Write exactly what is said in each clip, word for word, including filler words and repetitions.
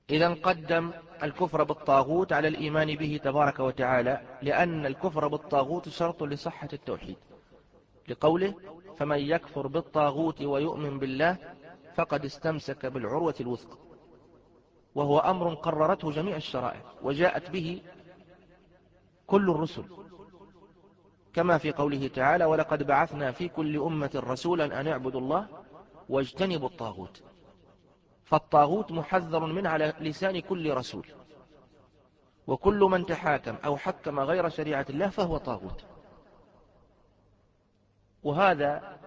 إذا قدم الكفر بالطاغوت على الإيمان به تبارك وتعالى، لأن الكفر بالطاغوت شرط لصحة التوحيد، لقوله: فمن يكفر بالطاغوت ويؤمن بالله فقد استمسك بالعروة الوثقى. وهو أمر قررته جميع الشرائع وجاءت به كل الرسل، كما في قوله تعالى: ولقد بعثنا في كل أمة رسولا أن اعبدوا الله واجتنبوا الطاغوت. فالطاغوت محذر من على لسان كل رسول، وكل من تحاكم أو حكم غير شريعة الله فهو طاغوت. وهذا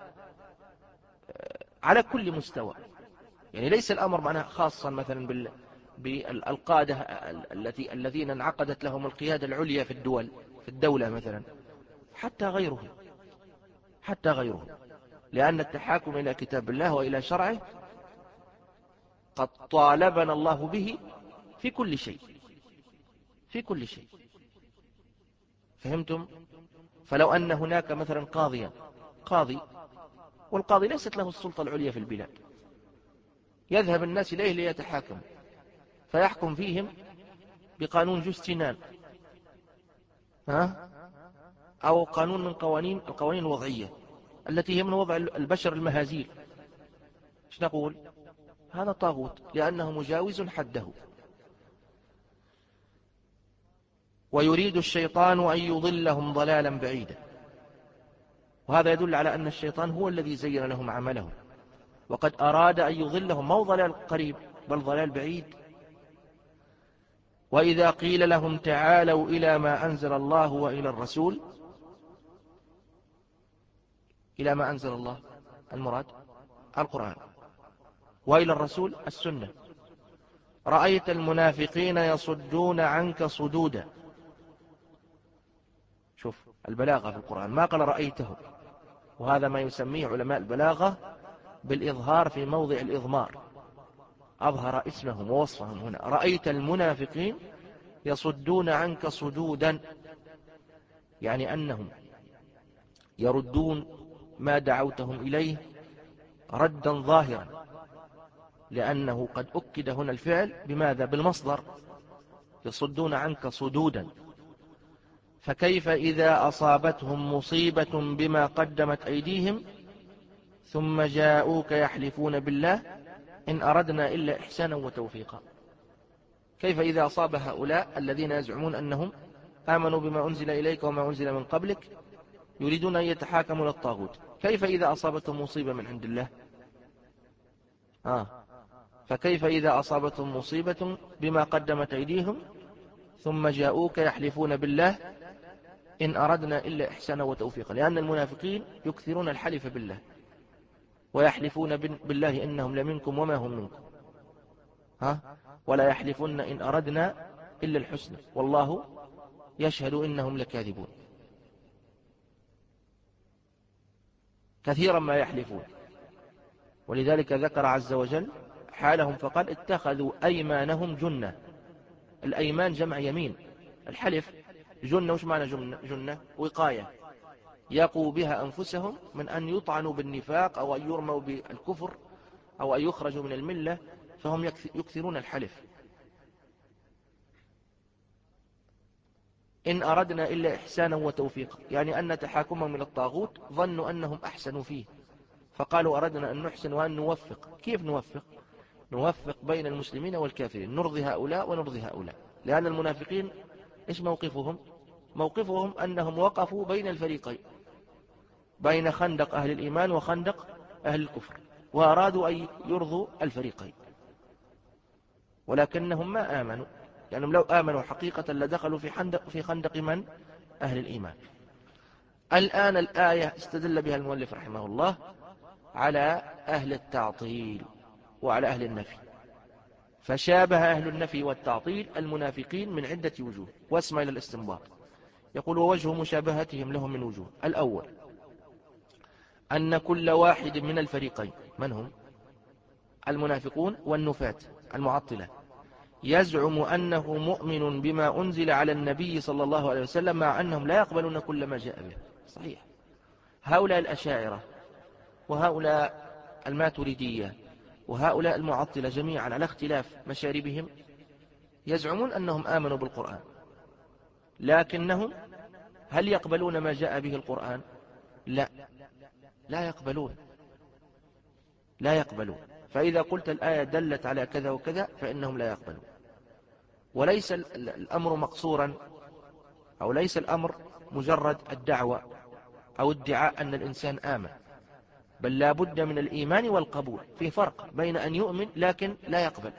على كل مستوى، يعني ليس الأمر معناه خاصا مثلا بال بالقادة التي الذين انعقدت لهم القيادة العليا في الدول في الدولة مثلا، حتى غيرهم حتى غيرهم لأن التحاكم إلى كتاب الله وإلى شرعه قد طالبنا الله به في كل شيء في كل شيء فهمتم؟ فلو أن هناك مثلا قاضيا قاضي، والقاضي ليست له السلطة العليا في البلاد، يذهب الناس إليه ليتحاكم فيحكم فيهم بقانون جوستينان، ها؟ أو قانون من قوانين القوانين الوضعية التي هي من وضع البشر المهازيل. ايش نقول؟ هذا طاغوت لأنه مجاوز حده. ويريد الشيطان أن يضلهم ضلالا بعيدا، وهذا يدل على أن الشيطان هو الذي زين لهم عملهم، وقد أراد أن يضلهم مو ضلال قريب بل ضلال بعيد. وإذا قيل لهم تعالوا إلى ما أنزل الله وإلى الرسول، إلى ما أنزل الله المراد القرآن، وإلى الرسول السنة، رأيت المنافقين يصدون عنك صدودا. شوف البلاغة في القرآن، ما قال رأيتهم، وهذا ما يسميه علماء البلاغة بالإظهار في موضع الإضمار، أظهر اسمهم ووصفهم هنا: رأيت المنافقين يصدون عنك صدودا، يعني أنهم يردون ما دعوتهم إليه ردا ظاهرا، لأنه قد أكد هنا الفعل بماذا؟ بالمصدر، يصدون عنك صدودا. فكيف إذا أصابتهم مصيبة بما قدمت أيديهم ثم جاءوك يحلفون بالله إن أردنا إلا إحسانا وتوفيقا. كيف إذا أصاب هؤلاء الذين يزعمون أنهم آمنوا بما أنزل إليك وما أنزل من قبلك يريدون أن يتحاكموا للطاغوت، كيف إذا أصابتهم مصيبة من عند الله؟ آه. فكيف إذا أصابتهم مصيبة بما قدمت أيديهم ثم جاءوك يحلفون بالله إن أردنا إلا إحسانا وتوفيقا، لأن المنافقين يكثرون الحلف بالله ويحلفون بالله إنهم لمنكم وما هم منكم، ها؟ ولا يحلفون إن أردنا إلا الحسنى والله يشهد إنهم لكاذبون. كثيرا ما يحلفون، ولذلك ذكر عز وجل حالهم فقال: اتخذوا أيمانهم جنة. الأيمان جمع يمين، الحلف جنة. وش معنى جنة؟ جنة وقاية يقوا بها أنفسهم من أن يطعنوا بالنفاق أو أن يرموا بالكفر أو أن يخرجوا من الملة، فهم يكثرون الحلف. إن أردنا إلا إحسانا وتوفيقا، يعني أن تحاكمهم إلى الطاغوت ظنوا أنهم أحسنوا فيه، فقالوا أردنا أن نحسن وأن نوفق. كيف نوفق؟ نوفق بين المسلمين والكافرين، نرضي هؤلاء ونرضي هؤلاء. لأن المنافقين إيش موقفهم؟ موقفهم أنهم وقفوا بين الفريقين، بين خندق أهل الإيمان وخندق أهل الكفر، وأرادوا أن يرضوا الفريقين، ولكنهم ما آمنوا، لأنهم لو آمنوا حقيقة لدخلوا في خندق في خندق من؟ أهل الإيمان. الآن الآية استدل بها المؤلف رحمه الله على أهل التعطيل وعلى أهل النفي، فشابه أهل النفي والتعطيل المنافقين من عدة وجوه، واسمع إلى الاستنباط. يقول: ووجه مشابهتهم لهم من وجوه: الأول أن كل واحد من الفريقين، من هم؟ المنافقون والنفاة المعطلة، يزعم أنه مؤمن بما أنزل على النبي صلى الله عليه وسلم، مع أنهم لا يقبلون كل ما جاء به. صحيح، هؤلاء الأشاعرة وهؤلاء الماتريدية وهؤلاء المعطلة جميعا على اختلاف مشاربهم يزعمون أنهم آمنوا بالقرآن، لكنهم هل يقبلون ما جاء به القرآن؟ لا، لا يقبلون، لا يقبلون. فإذا قلت الآية دلت على كذا وكذا فإنهم لا يقبلون. وليس الأمر مقصورا، أو ليس الأمر مجرد الدعوة أو ادعاء أن الإنسان آمن، بل لا بد من الإيمان والقبول. في فرق بين أن يؤمن لكن لا يقبل.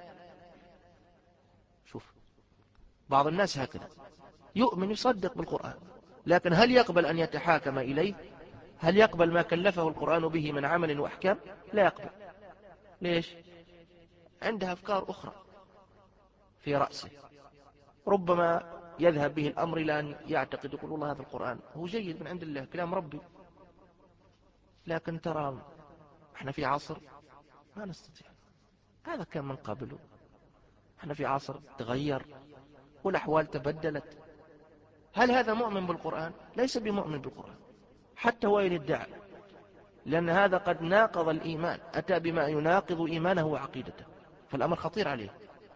شوف، بعض الناس هكذا يؤمن يصدق بالقرآن، لكن هل يقبل أن يتحاكم إليه؟ هل يقبل ما كلفه القرآن به من عمل وأحكام؟ لا يقبل. ليش؟ عنده أفكار أخرى في رأسه، ربما يذهب به الأمر إلى أن يعتقد يقول والله هذا القرآن هو جيد من عند الله كلام ربي، لكن ترى احنا في عصر ما نستطيع، هذا كان من قبله، احنا في عصر تغير والأحوال تبدلت. هل هذا مؤمن بالقرآن؟ ليس بمؤمن بالقرآن حتى وإن ادعى، لأن هذا قد ناقض الإيمان، أتى بما يناقض إيمانه وعقيدته، فالأمر خطير عليه.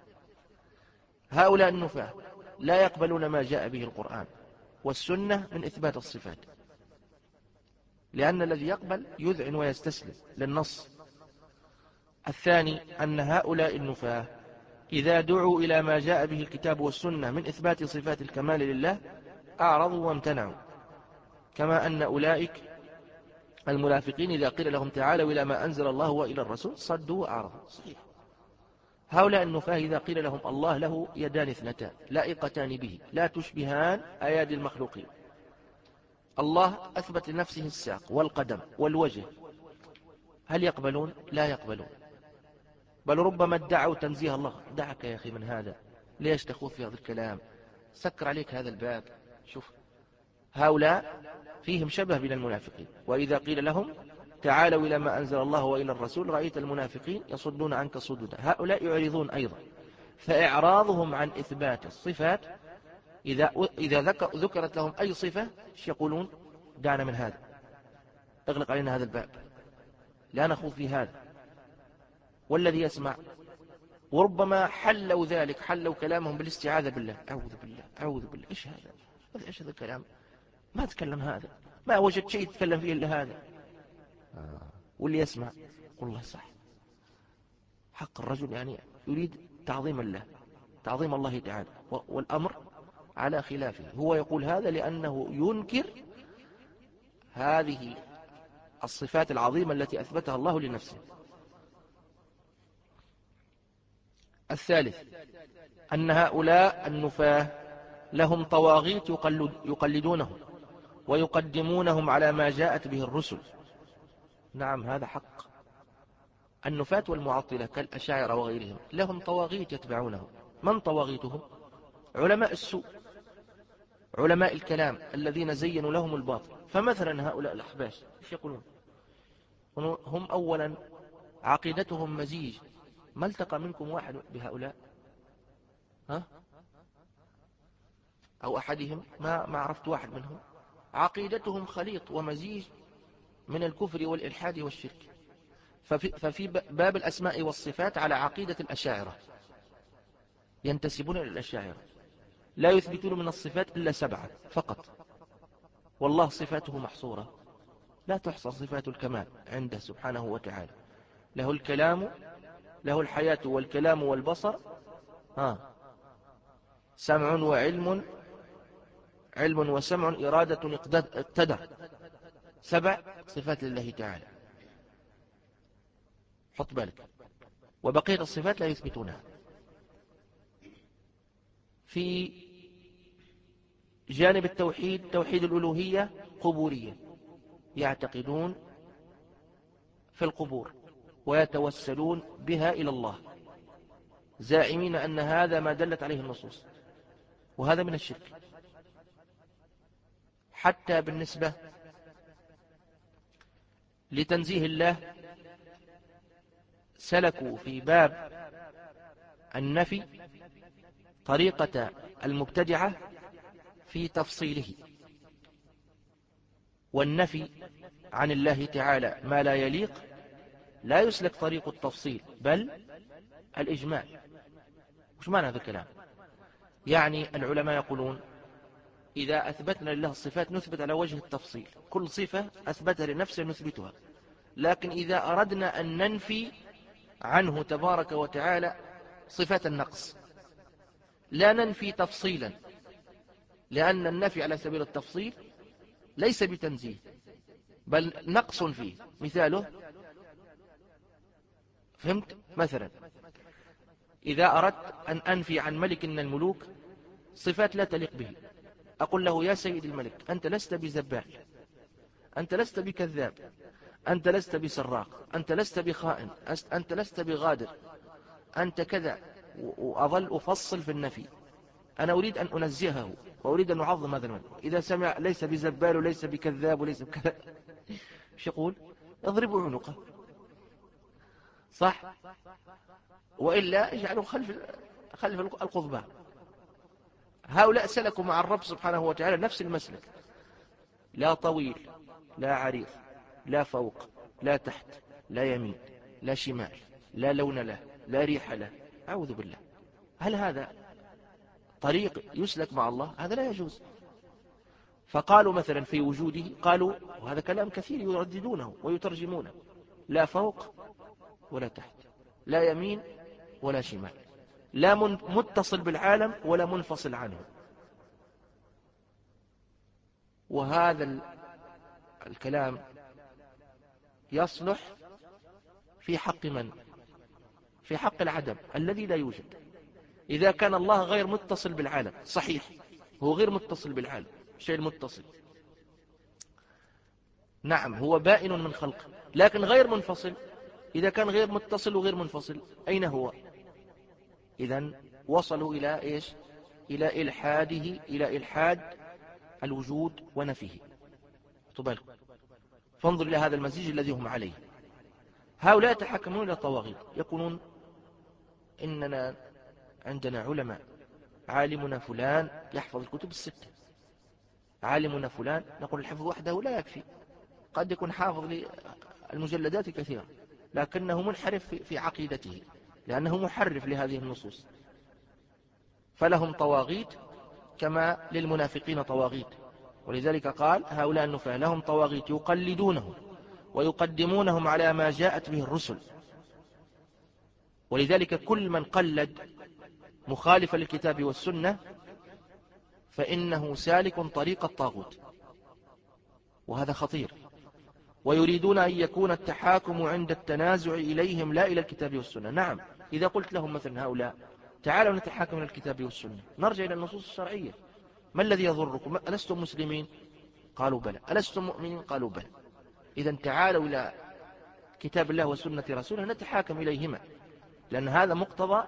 هؤلاء النفاة لا يقبلون ما جاء به القرآن والسنة من إثبات الصفات، لأن الذي يقبل يذعن ويستسلم للنص. الثاني أن هؤلاء النفاة إذا دعوا إلى ما جاء به الكتاب والسنة من إثبات صفات الكمال لله أعرضوا وامتنعوا، كما أن أولئك المنافقين إذا قيل لهم تعالوا إلى ما أنزل الله وإلى الرسول صدوا وأعرضوا. صحيح. هؤلاء النفاة إذا قيل لهم الله له يدان اثنتان لائقتان به لا تشبهان أيادي المخلوقين، الله أثبت لنفسه الساق والقدم والوجه، هل يقبلون؟ لا يقبلون، بل ربما ادعوا تنزيه الله. دعك يا أخي من هذا، ليش تخوض في هذا الكلام؟ سكر عليك هذا الباب. شوف، هؤلاء فيهم شبه بين المنافقين، وإذا قيل لهم تعالوا إلى ما أنزل الله وإلى الرسول رأيت المنافقين يصدون عنك صدودا. هؤلاء يعرضون أيضا، فإعراضهم عن إثبات الصفات إذا إذا ذكرت لهم أي صفة يقولون دعنا من هذا، اغلق علينا هذا الباب، لا نخوض في هذا. والذي يسمع وربما حلوا ذلك، حلوا كلامهم بالاستعاذة بالله، أعوذ بالله أعوذ بالله، إيش هذا؟ إيش هذا الكلام؟ ما تكلم هذا، ما وجدت شيء يتكلم فيه إلا هذا. آه. واللي يسمع والله صح، حق الرجل يعني يريد تعظيم الله، تعظيم الله تعالى، والأمر على خلافه. هو يقول هذا لأنه ينكر هذه الصفات العظيمة التي أثبتها الله لنفسه. الثالث أن هؤلاء النفاة لهم طواغيت يقلد يقلدونهم ويقدمونهم على ما جاءت به الرسل. نعم هذا حق. النفاة والمعطلة كالأشاعرة وغيرهم لهم طواغيت يتبعونهم. من طواغيتهم؟ علماء السوء، علماء الكلام الذين زينوا لهم الباطل. فمثلا هؤلاء الأحباش ايش يقولون؟ هم أولا عقيدتهم مزيج، ما التقى منكم واحد بهؤلاء؟ ها؟ أو أحدهم، ما ما عرفت واحد منهم. عقيدتهم خليط ومزيج من الكفر والإلحاد والشرك. ففي, ففي باب الأسماء والصفات على عقيدة الأشاعرة، ينتسبون إلى الأشاعرة، لا يثبتون من الصفات إلا سبعة فقط، والله صفاته محصورة لا تحصر صفات الكمال عنده سبحانه وتعالى. له الكلام، له الحياة والكلام والبصر، ها سمع وعلم، علم وسمع إرادة اقتدر، سبع صفات لله تعالى، حط بالك. وبقية الصفات لا يثبتونها. في جانب التوحيد، توحيد الألوهية، قبورية، يعتقدون في القبور ويتوسلون بها إلى الله، زاعمين أن هذا ما دلت عليه النصوص، وهذا من الشرك. حتى بالنسبة لتنزيه الله سلكوا في باب النفي طريقة المبتدعة في تفصيله، والنفي عن الله تعالى ما لا يليق لا يسلك طريق التفصيل بل الإجمال. وش معنى هذا الكلام؟ يعني العلماء يقولون إذا أثبتنا لله الصفات نثبت على وجه التفصيل، كل صفة أثبتها لنفسه نثبتها. لكن إذا أردنا أن ننفي عنه تبارك وتعالى صفات النقص لا ننفي تفصيلا، لأن النفي على سبيل التفصيل ليس بتنزيه بل نقص فيه. مثاله، فهمت؟ مثلا إذا أردت أن أنفي عن ملك من الملوك صفات لا تليق به، أقول له يا سيد الملك أنت لست بزبال، أنت لست بكذاب، أنت لست بسراق، أنت لست بخائن، أنت لست بغادر، أنت كذا، وأظل أفصل في النفي. أنا أريد أن أنزهه وأريد أن أعظم هذا الملك. إذا سمع ليس بزبال وليس بكذاب وليس بكذا، ايش يقول؟ اضربوا عنقه، صح؟ وإلا اجعلوا خلف خلف القضبان. هؤلاء سلكوا مع الرب سبحانه وتعالى نفس المسلك، لا طويل لا عريض لا فوق لا تحت لا يمين لا شمال لا لون له لا ريح له. أعوذ بالله، هل هذا طريق يسلك مع الله؟ هذا لا يجوز. فقالوا مثلا في وجوده، قالوا وهذا كلام كثير يرددونه ويترجمونه، لا فوق ولا تحت، لا يمين ولا شمال، لا متصل بالعالم ولا منفصل عنه. وهذا الكلام يصلح في حق من؟ في حق العدم الذي لا يوجد. إذا كان الله غير متصل بالعالم، صحيح هو غير متصل بالعالم، شيء المتصل نعم هو بائن من خلقه، لكن غير منفصل. إذا كان غير متصل وغير منفصل أين هو؟ إذن وصلوا إلى إيش؟ إلى إلحاده، إلى إلحاد الوجود ونفيه. تبالغ. فانظر إلى هذا المزيج الذي هم عليه. هؤلاء يتحكمون إلى طواغيت، يقولون إننا عندنا علماء، عالمنا فلان يحفظ الكتب الستة، عالمنا فلان، نقول الحفظ وحده لا يكفي، قد يكون حافظ للمجلدات كثيرة لكنه منحرف في عقيدته لأنه محرف لهذه النصوص. فلهم طواغيت كما للمنافقين طواغيت. ولذلك قال هؤلاء النفاة لهم طواغيت يقلدونهم ويقدمونهم على ما جاءت به الرسل. ولذلك كل من قلد مخالفا للكتاب والسنة فإنه سالك طريق الطاغوت، وهذا خطير. ويريدون أن يكون التحاكم عند التنازع إليهم لا إلى الكتاب والسنة. نعم، إذا قلت لهم مثلا هؤلاء تعالوا نتحاكم إلى الكتاب والسنة، نرجع إلى النصوص الشرعية، ما الذي يضركم؟ ألستم مسلمين؟ قالوا بلى. ألستم مؤمنين؟ قالوا بلى. إذن تعالوا إلى كتاب الله وسنة رسوله نتحاكم إليهما، لأن هذا مقتضى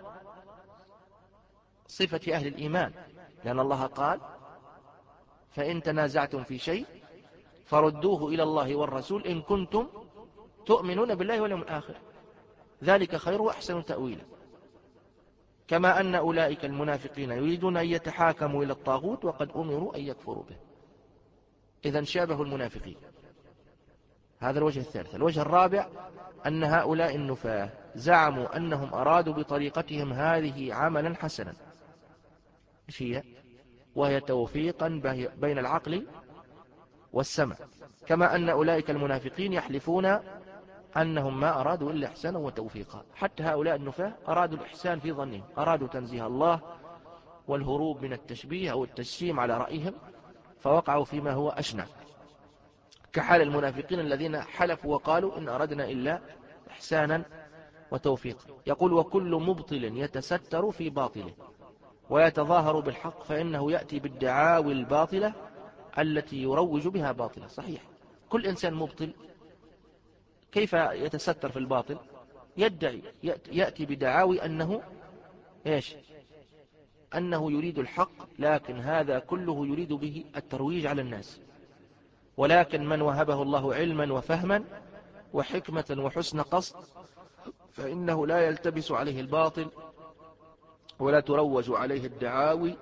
صفة أهل الإيمان، لأن الله قال فإن تنازعتم في شيء فردوه إلى الله والرسول إن كنتم تؤمنون بالله واليوم الآخر، ذلك خير وأحسن تأويلا. كما أن أولئك المنافقين يريدون أن يتحاكموا إلى الطاغوت وقد أمروا أن يكفروا به. إذن شابهوا المنافقين. هذا الوجه الثالث. الوجه الرابع أن هؤلاء النفاة زعموا أنهم أرادوا بطريقتهم هذه عملا حسنا، هي وهي توفيقا بين العقل والسمع. كما أن أولئك المنافقين يحلفون أنهم ما أرادوا إلا إحسانا وتوفيقا. حتى هؤلاء النفاة أرادوا الإحسان في ظنهم، أرادوا تنزيه الله والهروب من التشبيه أو التجسيم على رأيهم، فوقعوا فيما هو أشنع، كحال المنافقين الذين حلفوا وقالوا إن أردنا إلا إحسانا وتوفيقا. يقول وكل مبطل يتستر في باطله ويتظاهر بالحق فإنه يأتي بالدعاوي الباطلة التي يروج بها باطلة. صحيح، كل إنسان مبطل كيف يتستر في الباطل؟ يدعي، يأتي بدعاوي أنه إيش؟ أنه يريد الحق، لكن هذا كله يريد به الترويج على الناس. ولكن من وهبه الله علما وفهما وحكمة وحسن قصد فإنه لا يلتبس عليه الباطل ولا تروج عليه الدعاوي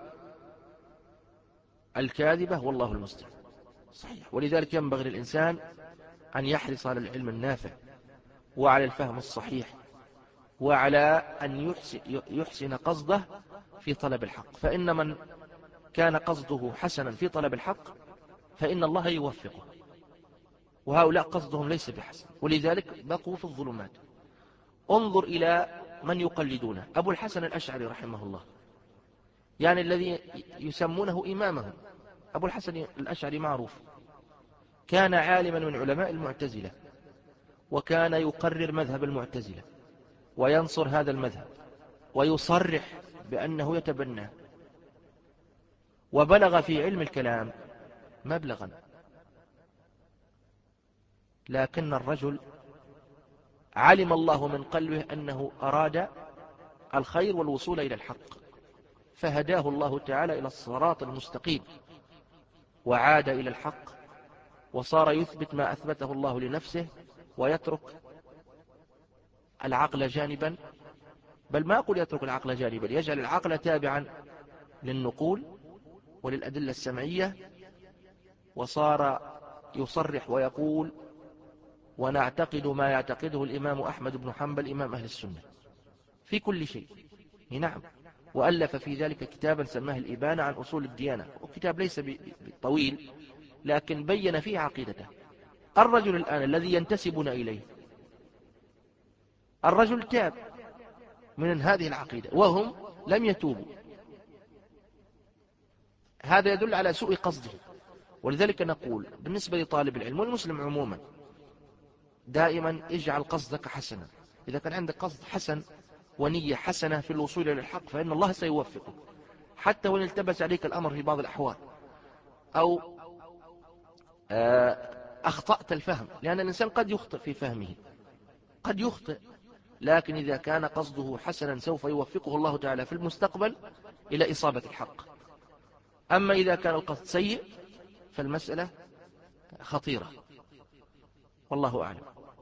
الكاذبة، والله المستعان. صحيح. ولذلك ينبغي للإنسان أن يحرص على العلم النافع وعلى الفهم الصحيح وعلى أن يحسن, يحسن قصده في طلب الحق، فإن من كان قصده حسنا في طلب الحق فإن الله يوفقه، وهؤلاء قصدهم ليس بحسن، ولذلك بقوا في الظلمات. انظر إلى من يقلدونه، أبو الحسن الأشعري رحمه الله، يعني الذي يسمونه إمامهم. أبو الحسن الأشعري معروف، كان عالما من علماء المعتزلة، وكان يقرر مذهب المعتزلة وينصر هذا المذهب ويصرح بأنه يتبناه، وبلغ في علم الكلام مبلغا، لكن الرجل علم الله من قلبه أنه أراد الخير والوصول إلى الحق، فهداه الله تعالى إلى الصراط المستقيم، وعاد إلى الحق، وصار يثبت ما أثبته الله لنفسه ويترك العقل جانبا، بل ما أقول يترك العقل جانبا، يجعل العقل تابعا للنقول وللأدلة السمعية، وصار يصرح ويقول ونعتقد ما يعتقده الإمام أحمد بن حنبل إمام أهل السنة في كل شيء. نعم، وألف في ذلك كتابا سماه الإبانة عن أصول الديانة، وكتاب ليس طويل لكن بين فيه عقيدته. الرجل الآن الذي ينتسبون إليه الرجل تاب من هذه العقيدة وهم لم يتوبوا، هذا يدل على سوء قصده. ولذلك نقول بالنسبة لطالب العلم والمسلم عموما، دائما اجعل قصدك حسنا. إذا كان عندك قصد حسن ونية حسنة في الوصول إلى الحق فإن الله سيوفقك، حتى وإن التبس عليك الأمر في بعض الأحوال أو أخطأت الفهم، لأن الإنسان قد يخطئ في فهمه، قد يخطئ، لكن إذا كان قصده حسنا سوف يوفقه الله تعالى في المستقبل إلى إصابة الحق. أما إذا كان القصد سيء فالمسألة خطيرة، والله أعلم.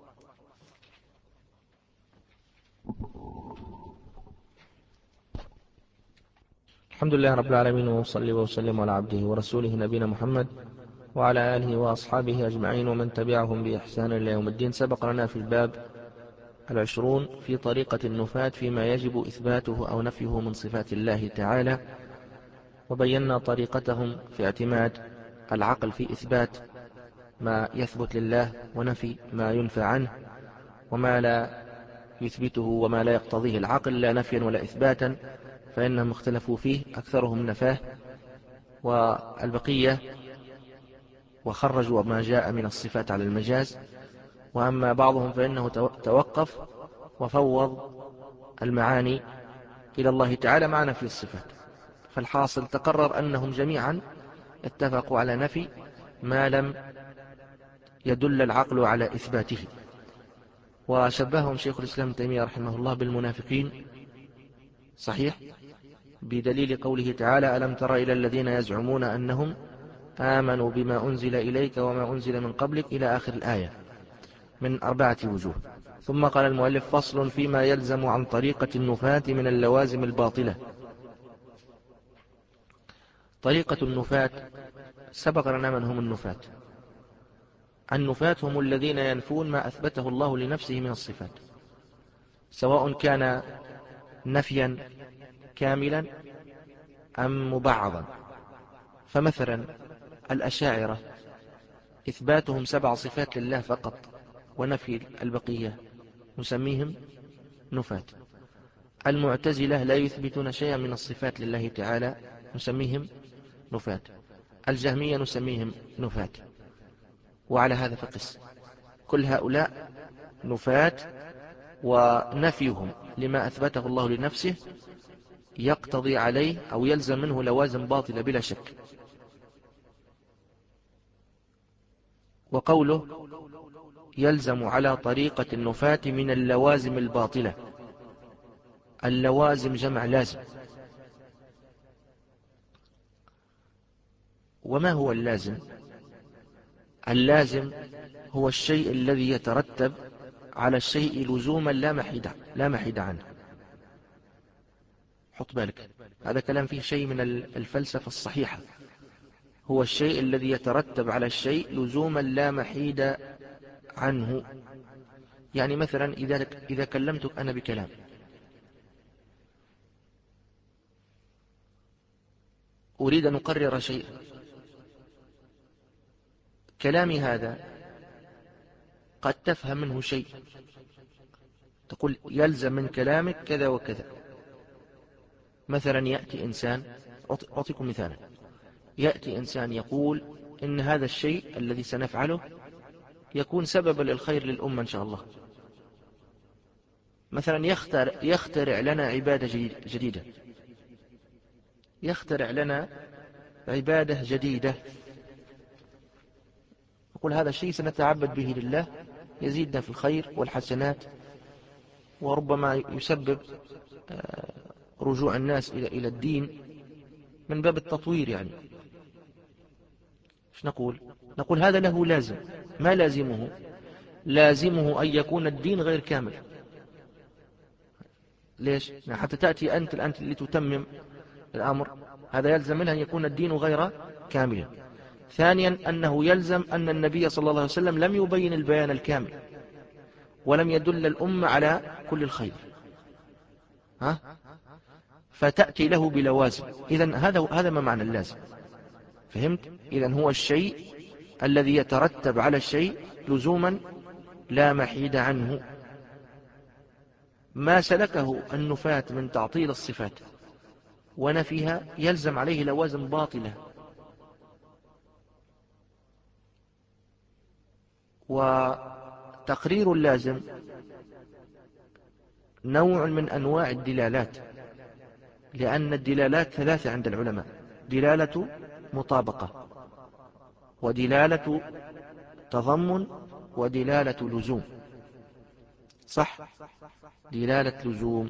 الحمد لله رب العالمين، وصلي وسلم على عبده ورسوله نبينا محمد وعلى آله وأصحابه أجمعين ومن تبعهم بإحسان إلى يوم الدين. سبق لنا في الباب العشرون في طريقة النفاة فيما يجب إثباته أو نفيه من صفات الله تعالى، وبينا طريقتهم في اعتماد العقل في إثبات ما يثبت لله ونفي ما ينفى عنه، وما لا يثبته وما لا يقتضيه العقل لا نفيا ولا إثباتا فإنهم اختلفوا فيه، أكثرهم نفاه والبقية وخرجوا ما جاء من الصفات على المجاز، وأما بعضهم فإنه توقف وفوض المعاني إلى الله تعالى مع نفي الصفات. فالحاصل تقرر أنهم جميعا اتفقوا على نفي ما لم يدل العقل على إثباته. وشبههم شيخ الإسلام ابن تيمية رحمه الله بالمنافقين، صحيح، بدليل قوله تعالى ألم تر إلى الذين يزعمون أنهم آمنوا بما أنزل إليك وما أنزل من قبلك إلى آخر الآية من أربعة وجوه. ثم قال المؤلف فصل فيما يلزم عن طريقة النفاة من اللوازم الباطلة. طريقة النفاة سبق لنا من هم النفاة. النفاة هم الذين ينفون ما أثبته الله لنفسه من الصفات، سواء كان نفيا كاملا أم مبعضا. فمثلا الأشاعرة إثباتهم سبع صفات لله فقط ونفي البقية نسميهم نفاة. المعتزلة لا يثبتون شيئا من الصفات لله تعالى نسميهم نفاة. الجهمية نسميهم نفاة. وعلى هذا فقس، كل هؤلاء نفاة، ونفيهم لما أثبته الله لنفسه يقتضي عليه أو يلزم منه لوازم باطلة بلا شك. وقوله يلزم على طريقة النفاة من اللوازم الباطلة، اللوازم جمع لازم. وما هو اللازم؟ اللازم هو الشيء الذي يترتب على الشيء لزوما لا محيد لا محيد عنه. حط بالك، هذا كلام فيه شيء من الفلسفة الصحيحة. هو الشيء الذي يترتب على الشيء لزوما لا محيد عنه. يعني مثلا إذا إذا كلمتك أنا بكلام أريد أن أقرر شيئا. كلامي هذا قد تفهم منه شيء، تقول يلزم من كلامك كذا وكذا. مثلا يأتي إنسان، أعطيكم مثالا، يأتي إنسان يقول إن هذا الشيء الذي سنفعله يكون سببا للخير للأمة إن شاء الله. مثلا يخترع, يخترع لنا عبادة جديدة، يخترع لنا عبادة جديدة، يقول هذا الشيء سنتعبد به لله، يزيدنا في الخير والحسنات، وربما يسبب رجوع الناس إلى إلى الدين من باب التطوير. يعني ايش نقول؟ نقول هذا له لازم. ما لازمه؟ لازمه أن يكون الدين غير كامل. ليش؟ حتى تأتي أنت الآن لتتمم الأمر، هذا يلزم منه أن يكون الدين غير كاملا. ثانيا أنه يلزم أن النبي صلى الله عليه وسلم لم يبين البيان الكامل، ولم يدل الأمة على كل الخير، ها؟ فتأتي له بلوازم. إذن هذا هذا ما معنى اللازم. فهمت؟ إذن هو الشيء الذي يترتب على الشيء لزوما لا محيد عنه. ما سلكه النفاة من تعطيل الصفات ونفيها يلزم عليه لوازم باطلة. وتقرير اللازم نوع من أنواع الدلالات، لأن الدلالات ثلاثة عند العلماء: دلالة مطابقة، ودلالة تضمن، ودلالة لزوم. صح؟ دلالة لزوم.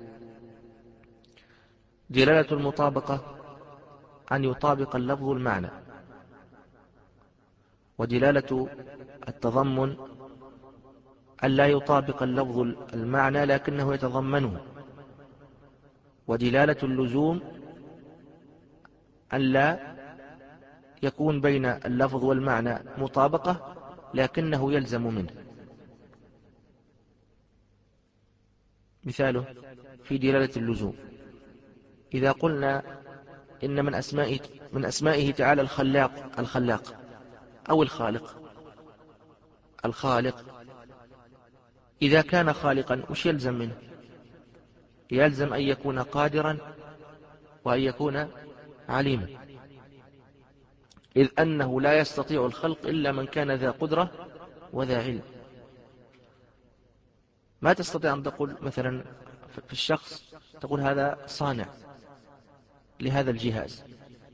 دلالة المطابقة أن يطابق اللفظ المعنى، ودلالة التضمن أن لا يطابق اللفظ المعنى لكنه يتضمنه، ودلالة اللزوم أن لا يكون بين اللفظ والمعنى مطابقة لكنه يلزم منه. مثاله في دلالة اللزوم: إذا قلنا إن من أسمائه, من أسمائه تعالى الخلاق الخلاق أو الخالق الخالق، إذا كان خالقا وش يلزم منه؟ يلزم أن يكون قادرا وأن يكون عليما، إذ أنه لا يستطيع الخلق إلا من كان ذا قدرة وذا علم. ما تستطيع أن تقول مثلا في الشخص تقول هذا صانع لهذا الجهاز.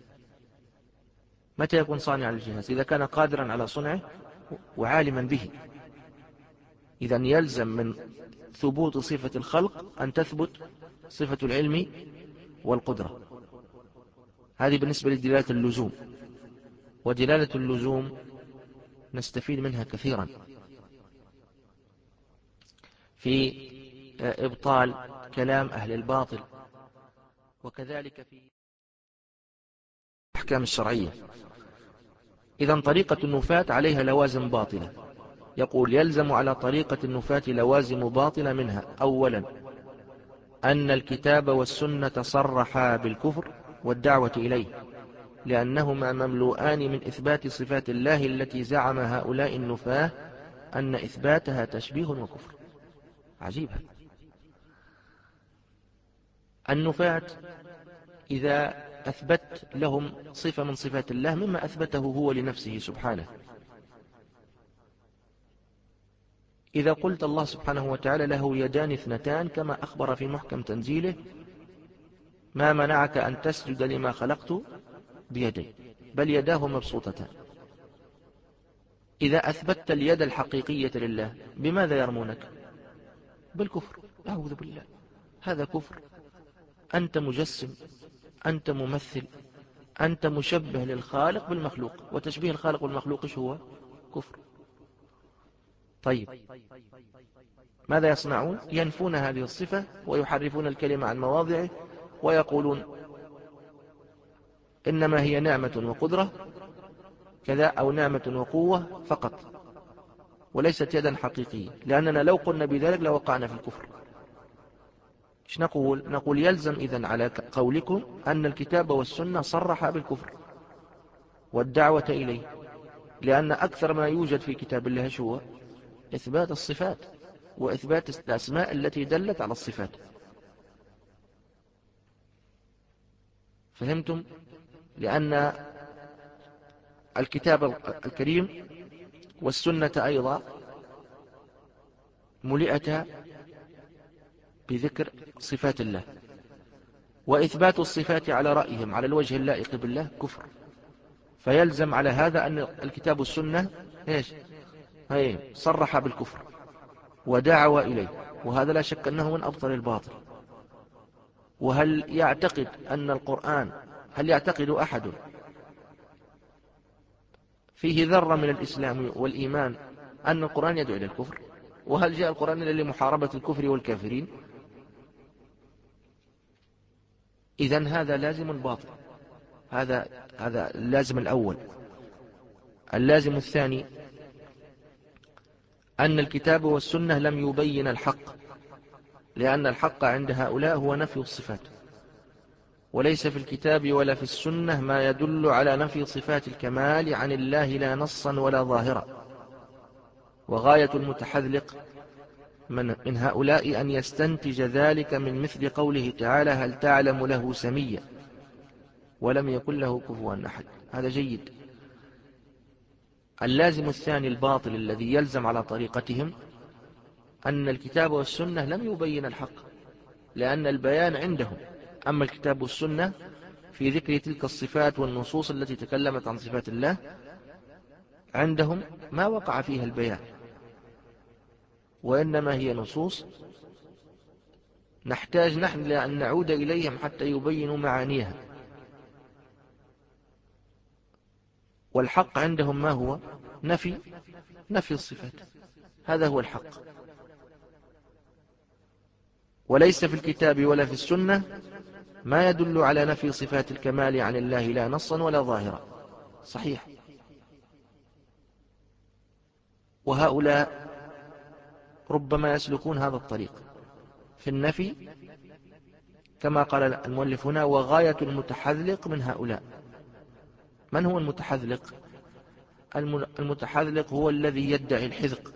متى يكون صانع الجهاز؟ إذا كان قادرا على صنعه وعالما به. إذن يلزم من ثبوت صفة الخلق أن تثبت صفة العلم والقدرة. هذه بالنسبة لدلالة اللزوم. ودلالة اللزوم نستفيد منها كثيرا في إبطال كلام أهل الباطل، وكذلك في الأحكام الشرعية. إذن طريقة النفاة عليها لوازم باطلة. يقول يلزم على طريقة النفاة لوازم باطلة، منها أولا أن الكتاب والسنة صرحا بالكفر والدعوة إليه، لأنهما مملوءان من إثبات صفات الله التي زعم هؤلاء النفاة أن إثباتها تشبيه وكفر. عجيبة. النفاة إذا أثبت لهم صفة من صفات الله مما أثبته هو لنفسه سبحانه، إذا قلت الله سبحانه وتعالى له يدان اثنتان كما أخبر في محكم تنزيله: ما منعك أن تسجد لما خلقت بيدي بل يداه مبسوطتان. إذا أثبتت اليد الحقيقية لله بماذا يرمونك؟ بالكفر. أعوذ بالله، هذا كفر. أنت مجسم، أنت ممثل، أنت مشبه للخالق بالمخلوق، وتشبيه الخالق بالمخلوق إيش هو؟ كفر. طيب ماذا يصنعون؟ ينفون هذه الصفة ويحرفون الكلمة عن مواضعه، ويقولون إنما هي نعمة وقدرة كذا، أو نعمة وقوة فقط، وليست يدا حقيقية، لأننا لو قلنا بذلك لوقعنا في الكفر. إيش نقول؟ نقول يلزم إذن على قولكم أن الكتاب والسنة صرح بالكفر والدعوة إليه، لأن أكثر ما يوجد في كتاب الله شو؟ إثبات الصفات وإثبات الأسماء التي دلت على الصفات. فهمتم؟ لأن الكتاب الكريم والسنة أيضا ملئة بذكر صفات الله، وإثبات الصفات على رأيهم على الوجه اللائق بالله كفر. فيلزم على هذا أن الكتاب والسنة إيش؟ هي صرح بالكفر ودعوة إليه، وهذا لا شك أنه من أبطل الباطل. وهل يعتقد أن القرآن، هل يعتقد أحد فيه ذرة من الإسلام والإيمان أن القرآن يدعو إلى الكفر؟ وهل جاء القرآن إلا لمحاربة الكفر والكافرين؟ إذن هذا لازم باطل. هذا هذا اللازم الأول. اللازم الثاني أن الكتاب والسنة لم يبين الحق، لأن الحق عند هؤلاء هو نفي الصفات، وليس في الكتاب ولا في السنة ما يدل على نفي صفات الكمال عن الله لا نصا ولا ظاهرا. وغاية المتحذلق من, من هؤلاء أن يستنتج ذلك من مثل قوله تعالى هل تعلم له سميا ولم يكن له كفوا أحد. هذا جيد. اللازم الثاني الباطل الذي يلزم على طريقتهم أن الكتاب والسنة لم يبين الحق، لأن البيان عندهم. أما الكتاب والسنة في ذكر تلك الصفات والنصوص التي تكلمت عن صفات الله عندهم ما وقع فيها البيان، وإنما هي نصوص نحتاج نحن لأن نعود إليهم حتى يبينوا معانيها. والحق عندهم ما هو؟ نفي نفي الصفات، هذا هو الحق. وليس في الكتاب ولا في السنة ما يدل على نفي صفات الكمال عن الله لا نصا ولا ظاهرا. صحيح. وهؤلاء ربما يسلكون هذا الطريق في النفي كما قال المؤلف هنا وغاية المتحذلق من هؤلاء. من هو المتحذلق؟ المتحذلق هو الذي يدعي الحذق،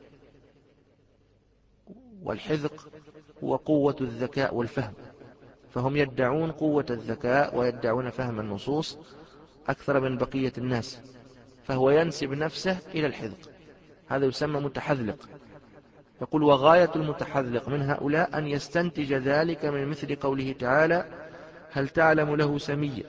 والحذق هو قوة الذكاء والفهم، فهم يدعون قوة الذكاء ويدعون فهم النصوص أكثر من بقية الناس، فهو ينسب نفسه إلى الحذق. هذا يسمى متحذلق. يقول وغاية المتحذلق من هؤلاء أن يستنتج ذلك من مثل قوله تعالى هل تعلم له سميا.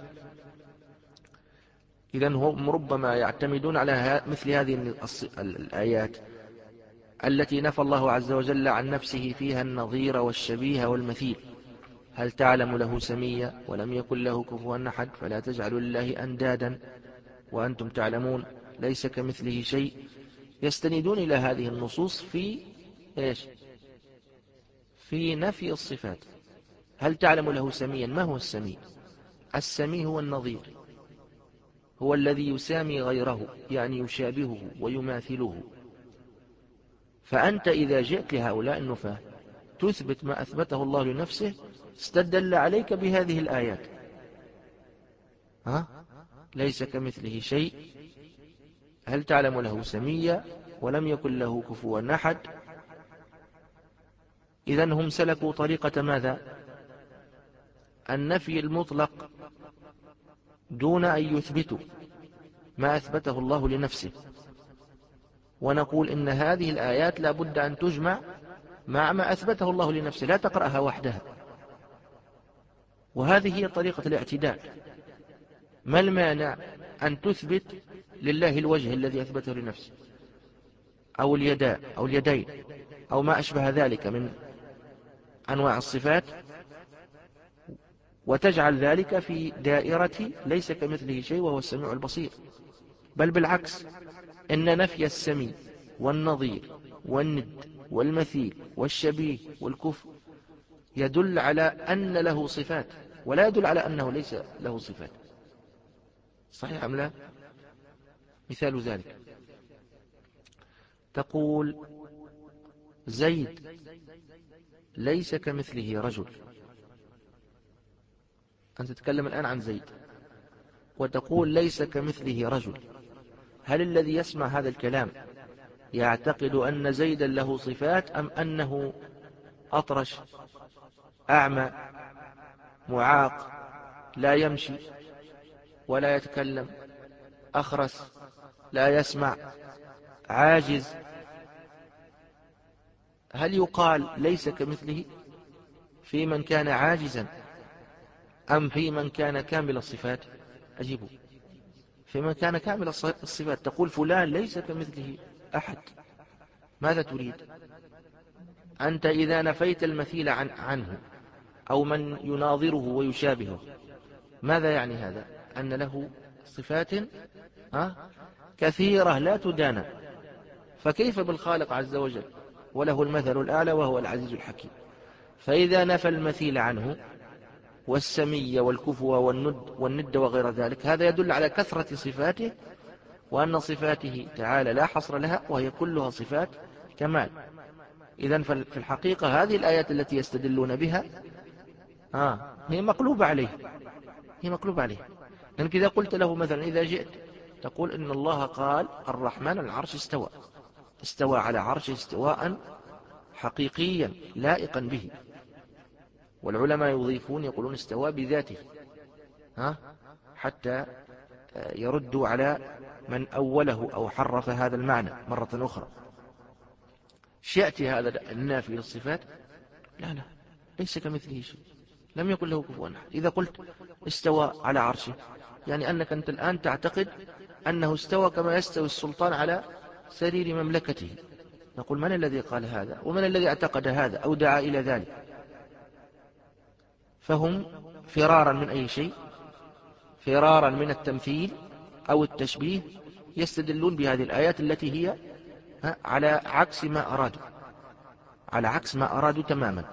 إذن هم ربما يعتمدون على مثل هذه الآيات التي نفى الله عز وجل عن نفسه فيها النظير والشبيه والمثيل. هل تعلم له سميا ولم يكن له كفوا أحد فلا تجعلوا لله أندادا وأنتم تعلمون ليس كمثله شيء. يستندون إلى هذه النصوص في إيش؟ في نفي الصفات. هل تعلم له سميا؟ ما هو السمي؟ السمي هو النظير، هو الذي يسامي غيره، يعني يشابهه ويماثله. فأنت إذا جئت لهؤلاء النفاة تثبت ما أثبته الله لنفسه استدل عليك بهذه الآيات. ها؟ ليس كمثله شيء، هل تعلم له سميا ولم يكن له كفوا أحد. إذن هم سلكوا طريقة ماذا؟ النفي المطلق دون أن يثبتوا ما أثبته الله لنفسه. ونقول إن هذه الآيات لا بد أن تجمع مع ما أثبته الله لنفسه، لا تقرأها وحدها. وهذه هي طريقة الاعتدال. ما المانع أن تثبت لله الوجه الذي أثبته لنفسه أو اليداء أو اليدين أو ما أشبه ذلك من أنواع الصفات، وتجعل ذلك في دائرة ليس كمثله شيء وهو السميع البصير. بل بالعكس، إن نفي السمي والنظير والند والمثيل والشبيه والكفر يدل على أن له صفات ولا يدل على أنه ليس له صفات. صحيح أم لا؟ مثال ذلك تقول زيد ليس كمثله رجل. أنت تتكلم الآن عن زيد وتقول ليس كمثله رجل، هل الذي يسمع هذا الكلام يعتقد أن زيدا له صفات، أم أنه أطرش أعمى معاق لا يمشي ولا يتكلم أخرس لا يسمع عاجز؟ هل يقال ليس كمثله في من كان عاجزا أم في من كان كامل الصفات؟ أجيبوا. في من كان كامل الصفات تقول فلان ليس كمثله أحد. ماذا تريد أنت إذا نفيت المثيل عن عنه أو من يناظره ويشابهه؟ ماذا يعني هذا؟ أن له صفات كثيرة لا تدانى، فكيف بالخالق عز وجل وله المثل الأعلى وهو العزيز الحكيم؟ فإذا نفى المثيل عنه والسمي والكفو والند, والند وغير ذلك، هذا يدل على كثرة صفاته وأن صفاته تعالى لا حصر لها وهي كلها صفات كمال. إذن في الحقيقة هذه الآيات التي يستدلون بها آه هي مقلوبة عليه هي مقلوبة عليه لأنك إذا قلت له مثلا إذا جئت تقول إن الله قال الرحمن على العرش استوى استوى على عرش استواء حقيقيا لائقا به، والعلماء يضيفون يقولون استوى بذاته ها حتى يردوا على من أوله أو حرف هذا المعنى مرة أخرى. شيأتي هذا النافي للصفات لا لا ليس كمثله شيء، لم يكن له كفوا أحد. إذا قلت استوى على عرشه يعني أنك أنت الآن تعتقد أنه استوى كما يستوي السلطان على سرير مملكته. نقول من الذي قال هذا ومن الذي اعتقد هذا أو دعا إلى ذلك؟ فهم فرارا من أي شيء، فرارا من التمثيل أو التشبيه، يستدلون بهذه الآيات التي هي على عكس ما أرادوا على عكس ما أرادوا تماما.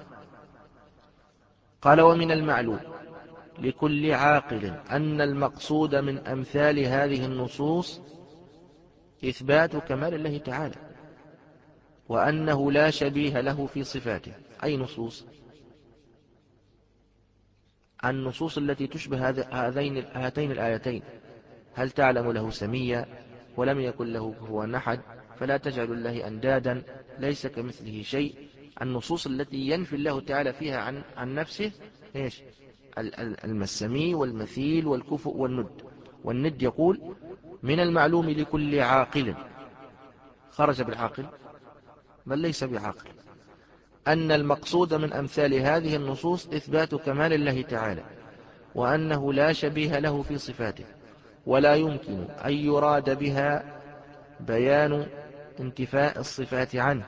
قال ومن المعلوم لكل عاقل أن المقصود من أمثال هذه النصوص إثبات كمال الله تعالى وأنه لا شبيه له في صفاته. أي نصوص؟ النصوص التي تشبه هذين هاتين الآيتين: هل تعلم له سميا ولم يكن له كفوا أحد فلا تجعل الله أندادا ليس كمثله شيء. النصوص التي ينفي الله تعالى فيها عن, عن نفسه إيش؟ السمي والمثيل والكفؤ والند. والند يقول من المعلوم لكل عاقل، خرج بالعاقل بل ليس بعاقل، أن المقصود من أمثال هذه النصوص إثبات كمال الله تعالى وأنه لا شبيه له في صفاته، ولا يمكن أن يراد بها بيان انتفاء الصفات عنه،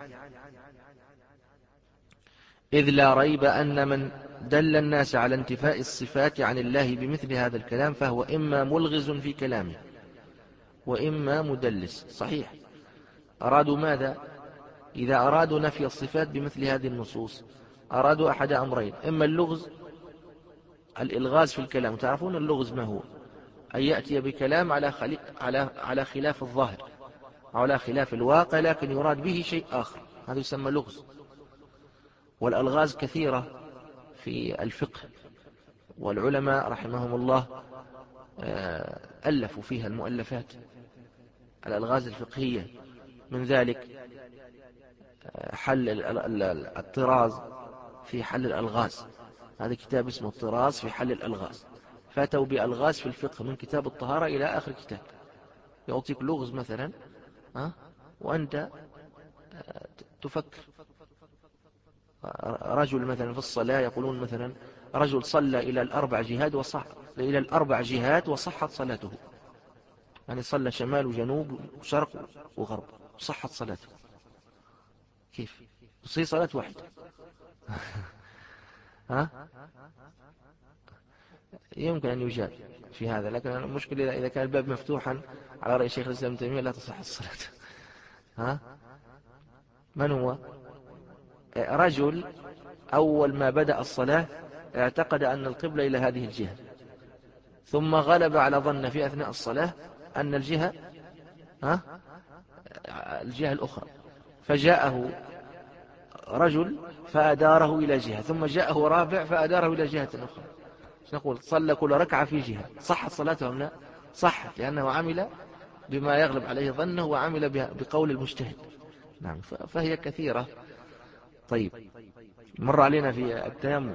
إذ لا ريب أن من دل الناس على انتفاء الصفات عن الله بمثل هذا الكلام فهو إما ملغز في كلامه وإما مدلس. صحيح، أرادوا ماذا؟ إذا أرادوا نفي الصفات بمثل هذه النصوص أرادوا أحد أمرين: إما اللغز الإلغاز في الكلام، تعرفون اللغز ما هو؟ أن يأتي بكلام على, خلي... على... على خلاف الظاهر أو على خلاف الواقع لكن يراد به شيء آخر، هذا يسمى لغز. والألغاز كثيرة في الفقه، والعلماء رحمهم الله ألفوا فيها المؤلفات الألغاز الفقهية، من ذلك حل الطراز في حل الألغاز، هذا كتاب اسمه الطراز في حل الألغاز، فاتوا بألغاز في الفقه من كتاب الطهارة إلى آخر كتاب. يعطيك لغز مثلا وأنت تفكر، رجل مثلا في الصلاة يقولون مثلا رجل صلى إلى الأربع جهات وصح إلى الأربع جهات وصحت صلاته، يعني صلى شمال وجنوب وشرق وغرب وصحت صلاته. كيف تصير صلاة واحدة؟ ها؟ يمكن أن يجاب في هذا، لكن المشكلة إذا كان الباب مفتوحا على رأي شيخ الإسلام ابن تيمية لا تصح الصلاة. ها؟ من هو؟ رجل أول ما بدأ الصلاة اعتقد أن القبلة إلى هذه الجهة، ثم غلب على ظن في أثناء الصلاة أن الجهة ها؟ الجهة الأخرى، فجاءه رجل فأداره إلى جهة، ثم جاءه رابع فأداره إلى جهة أخرى، نقول صلى كل ركعة في جهة، صحت صلاته أم لا؟ صحت، لأنه عمل بما يغلب عليه ظنه وعمل بقول المجتهد. نعم، فهي كثيرة. طيب، مر علينا في التيمم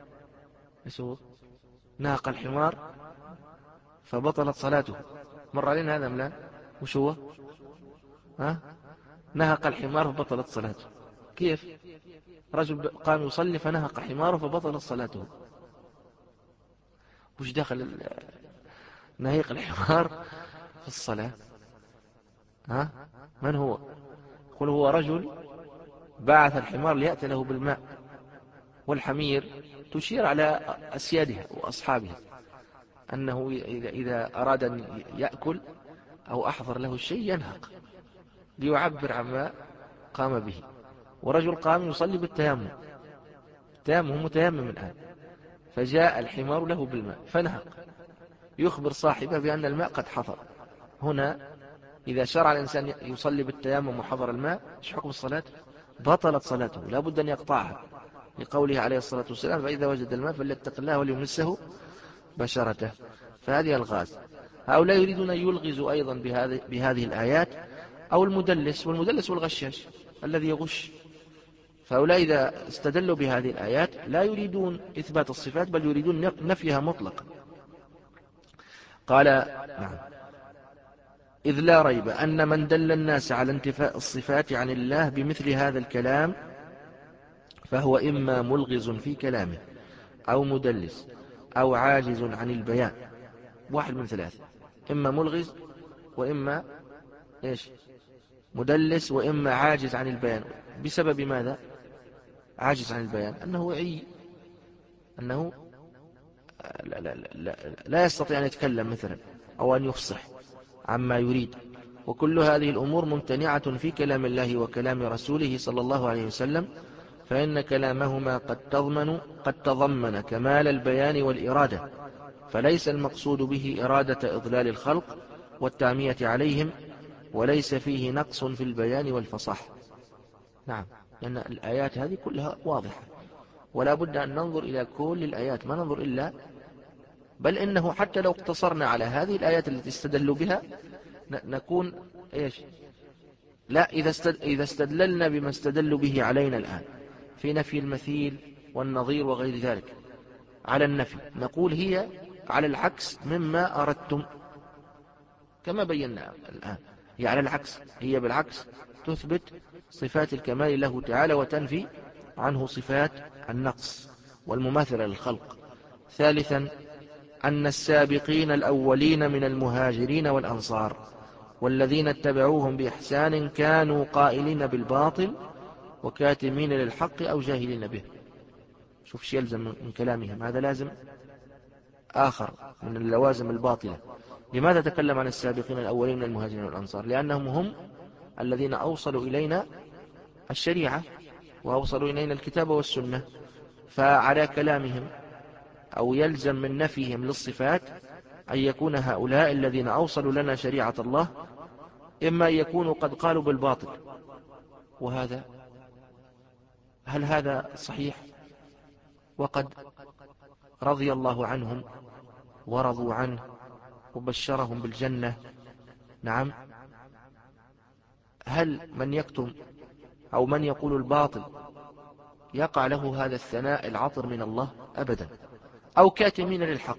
نهق الحمار فبطلت صلاته، مر علينا هذا أم لا؟ وش هو؟ ها؟ نهق الحمار فبطلت صلاته. كيف؟ رجل قام يصلي فنهق حماره فبطلت صلاته. وش دخل نهيق الحمار في الصلاة؟ ها؟ من هو؟ قل هو رجل بعث الحمار ليأتي له بالماء، والحمير تشير على أسيادها وأصحابها أنه إذا أراد أن يأكل أو أحضر له الشيء ينهق ليعبر عما قام به. ورجل قام يصلي بالتيمم، التيمم متيمم الآن، فجاء الحمار له بالماء فنهق، يخبر صاحبه بأن الماء قد حضر. هنا إذا شرع الإنسان يصلي بالتيمم وحضر الماء، ايش حكم الصلاة؟ بطلت صلاته، لا بد أن يقطعها، لقوله عليه الصلاة والسلام: فإذا وجد الماء فليتق الله وليمسه بشرته. فهذه الغاز. هؤلاء يريدون أن يلغزوا أيضا بهذه, بهذه الآيات، أو المدلس، والمدلس والغشاش الذي يغش. فهؤلاء إذا استدلوا بهذه الآيات لا يريدون إثبات الصفات، بل يريدون نفيها مطلقا. قال: نعم، إذ لا ريب أن من دل الناس على انتفاء الصفات عن الله بمثل هذا الكلام فهو إما ملغز في كلامه، أو مدلس، أو عاجز عن البيان. واحد من ثلاثة: إما ملغز، وإما إيش؟ مدلس، وإما عاجز عن البيان. بسبب ماذا عاجز عن البيان؟ أنه عي، أنه لا, لا, لا, لا يستطيع أن يتكلم مثلا، أو أن يفصح عما يريد. وكل هذه الأمور ممتنعة في كلام الله وكلام رسوله صلى الله عليه وسلم، فإن كلامهما قد تضمن قد تضمن كمال البيان والإرادة، فليس المقصود به إرادة إضلال الخلق والتعمية عليهم، وليس فيه نقص في البيان والفصاحة. نعم، لأن الآيات هذه كلها واضحة، ولا بد أن ننظر إلى كل الآيات، ما ننظر إلا، بل إنه حتى لو اقتصرنا على هذه الآيات التي استدلوا بها نكون إيش؟ لا، إذا إذا استدللنا بما استدلوا به علينا الآن في نفي المثيل والنظير وغير ذلك على النفي، نقول هي على العكس مما أردتم، كما بينا الآن. هي على العكس، هي بالعكس تثبت صفات الكمال له تعالى، وتنفي عنه صفات النقص والمماثلة للخلق. ثالثا، أن السابقين الأولين من المهاجرين والأنصار والذين اتبعوهم بإحسان كانوا قائلين بالباطل وكاتمين للحق أو جاهلين به. شوف شيء يلزم من كلامهم، هذا لازم آخر من اللوازم الباطلة. لماذا تكلم عن السابقين الأولين من المهاجرين والأنصار؟ لأنهم هم الذين أوصلوا إلينا الشريعة، وأوصلوا إلينا الكتاب والسنة، فعلى كلامهم أو يلزم من نفيهم للصفات أن يكون هؤلاء الذين أوصلوا لنا شريعة الله إما أن يكونوا قد قالوا بالباطل، وهذا هل هذا صحيح؟ وقد رضي الله عنهم ورضوا عنه وبشرهم بالجنة. نعم، هل من يكتم أو من يقول الباطل يقع له هذا الثناء العطر من الله؟ أبدا. أو كاتمين للحق،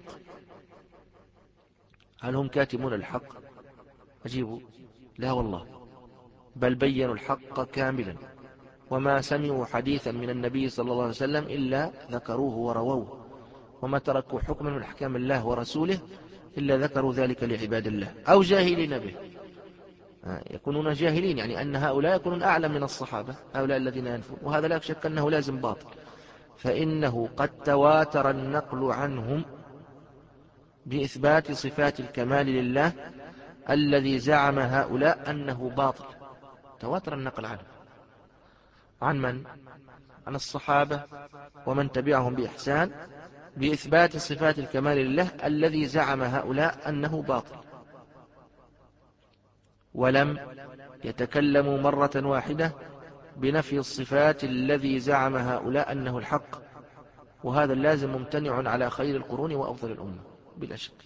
هل هم كاتمون الحق؟ أجيبوا: لا والله، بل بينوا الحق كاملا، وما سمعوا حديثا من النبي صلى الله عليه وسلم إلا ذكروه ورووه، وما تركوا حكما من أحكام الله ورسوله إلا ذكروا ذلك لعباد الله أو جاهلين به. يكونون جاهلين، يعني أن هؤلاء يكونون أعلم من الصحابة، هؤلاء الذين ينفون، وهذا لا شك أنه لازم باطل، فإنه قد تواتر النقل عنهم بإثبات صفات الكمال لله الذي زعم هؤلاء أنه باطل. تواتر النقل عنه، عن من؟ عن الصحابة ومن تبعهم بإحسان، بإثبات صفات الكمال لله الذي زعم هؤلاء أنه باطل، ولم يتكلموا مرة واحدة بنفي الصفات الذي زعم هؤلاء أنه الحق، وهذا اللازم ممتنع على خير القرون وأفضل الأمة بلا شك.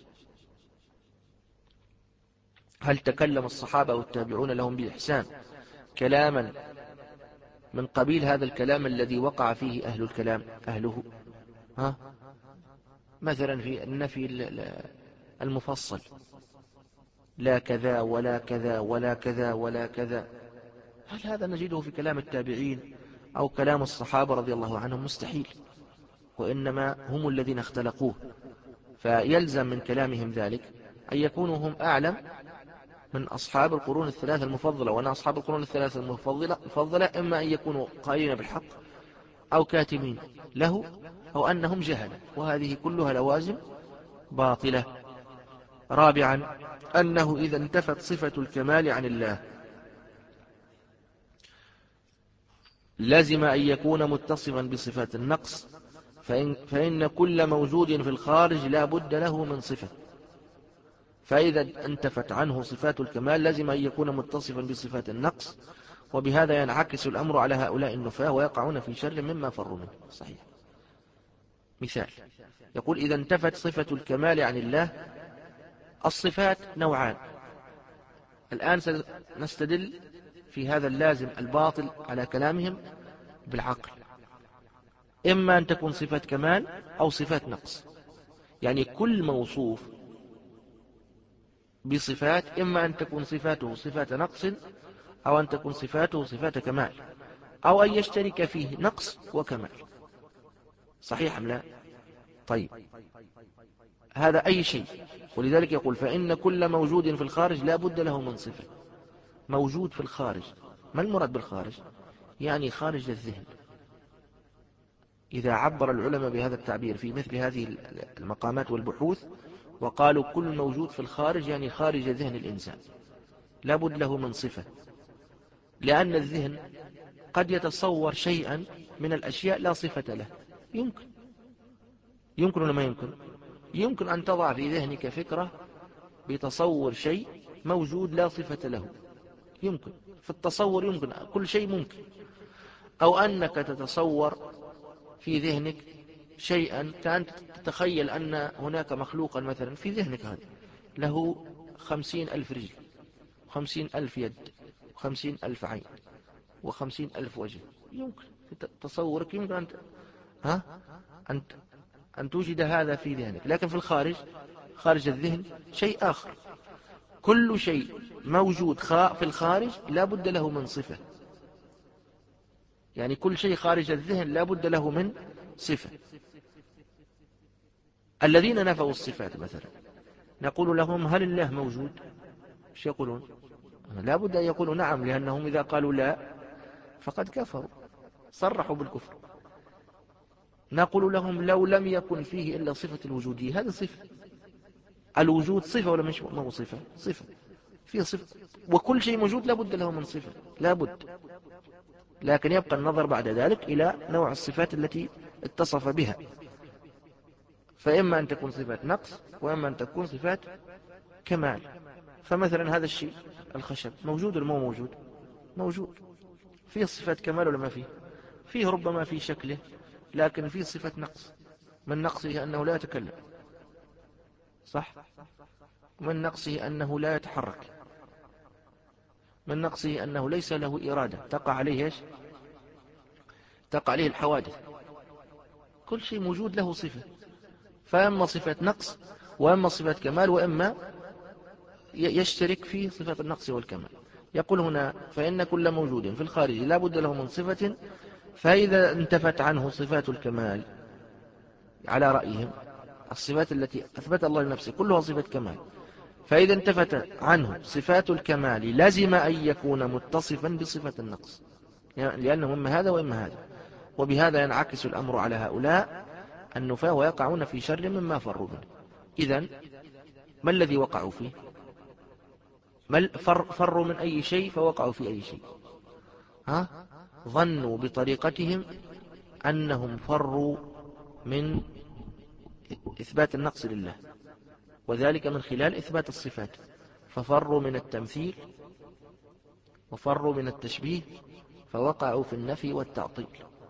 هل تكلم الصحابة والتابعون لهم بإحسان كلاما من قبيل هذا الكلام الذي وقع فيه أهل الكلام أهله؟ ها؟ مثلا في النفي المفصل، لا كذا ولا كذا ولا كذا ولا كذا، هل هذا نجده في كلام التابعين أو كلام الصحابة رضي الله عنهم؟ مستحيل، وإنما هم الذين اختلقوه، فيلزم من كلامهم ذلك أن يكونوا هم أعلم من أصحاب القرون الثلاثة المفضلة. وأن أصحاب القرون الثلاثة المفضلة إما أن يكونوا قائلين بالحق أو كاتمين له أو أنهم جهلة، وهذه كلها لوازم باطلة. رابعا أنه إذا انتفت صفة الكمال عن الله لازم أن يكون متصفا بصفات النقص، فإن, فإن كل موجود في الخارج لا بد له من صفة، فإذا انتفت عنه صفات الكمال لازم أن يكون متصفا بصفات النقص، وبهذا ينعكس الأمر على هؤلاء النفاة ويقعون في شر مما فروا منه. صحيح. مثال يقول إذا انتفت صفة الكمال عن الله، الصفات نوعان. الآن سنستدل في هذا اللازم الباطل على كلامهم بالعقل، إما أن تكون صفة كمال أو صفات نقص، يعني كل موصوف بصفات إما أن تكون صفاته صفات نقص أو أن تكون صفاته صفات كمال، أو أن يشترك فيه نقص وكمال. صحيح أم لا؟ طيب، هذا أي شيء. ولذلك يقول فإن كل موجود في الخارج لا بد له من صفة. موجود في الخارج، ما المراد بالخارج؟ يعني خارج الذهن. إذا عبر العلماء بهذا التعبير في مثل هذه المقامات والبحوث وقالوا كل موجود في الخارج، يعني خارج ذهن الإنسان، لا بد له من صفة، لأن الذهن قد يتصور شيئا من الأشياء لا صفة له. يمكن يمكن ولا ما يمكن؟ يمكن أن تضع في ذهنك فكرة بتصور شيء موجود لا صفة له، يمكن في التصور، يمكن كل شيء ممكن. أو أنك تتصور في ذهنك شيئا كأنت تتخيل أن هناك مخلوقا مثلا في ذهنك هذا له خمسين ألف رجل وخمسين ألف يد وخمسين ألف عين وخمسين ألف وجه. يمكن تصورك يمكن أن ها أن أن توجد هذا في ذهنك، لكن في الخارج، خارج الذهن شيء آخر. كل شيء موجود في الخارج لا بد له من صفة، يعني كل شيء خارج الذهن لا بد له من صفة. الذين نفوا الصفات مثلا نقول لهم هل الله موجود؟ ايش يقولون؟ لا بد أن يقولوا نعم، لأنهم إذا قالوا لا فقد كفروا، صرحوا بالكفر. نقول لهم لو لم يكن فيه إلا صفة الوجودية، هذه صفة. الوجود صفة ولا مش مو صفة؟ صفة، فيه صفة، وكل شيء موجود لا بد له من صفة، لا بد. لكن يبقى النظر بعد ذلك إلى نوع الصفات التي اتصف بها، فإما أن تكون صفات نقص وإما أن تكون صفات كمال. فمثلا هذا الشيء الخشب موجود ولا مو موجود؟ موجود. فيه صفات كمال ولا ما فيه؟ فيه ربما في شكله، لكن فيه صفة نقص. من نقصه أنه لا يتكلم، صح؟ من نقصه أنه لا يتحرك، من نقصه أنه ليس له إرادة، تقع عليه إيش؟ تقع عليه الحوادث. كل شيء موجود له صفة، فأما صفة نقص وأما صفة كمال، وإما يشترك في صفة النقص والكمال. يقول هنا فإن كل موجود في الخارج لا بد له من صفة، فإذا انتفت عنه صفات الكمال، على رأيهم الصفات التي أثبت الله لنفسه كلها صفة كمال، فإذا انتفت عنه صفات الكمال لازم أن يكون متصفا بصفة النقص، لأنه إما هذا وإما هذا، وبهذا ينعكس الأمر على هؤلاء النفاة ويقعون في شر مما فروا منه. إذن ما الذي وقعوا فيه؟ فر فروا من أي شيء فوقعوا في أي شيء؟ ها؟ ظنوا بطريقتهم أنهم فروا من إثبات النقص لله، وذلك من خلال إثبات الصفات، ففروا من التمثيل وفروا من التشبيه فوقعوا في النفي والتعطيل.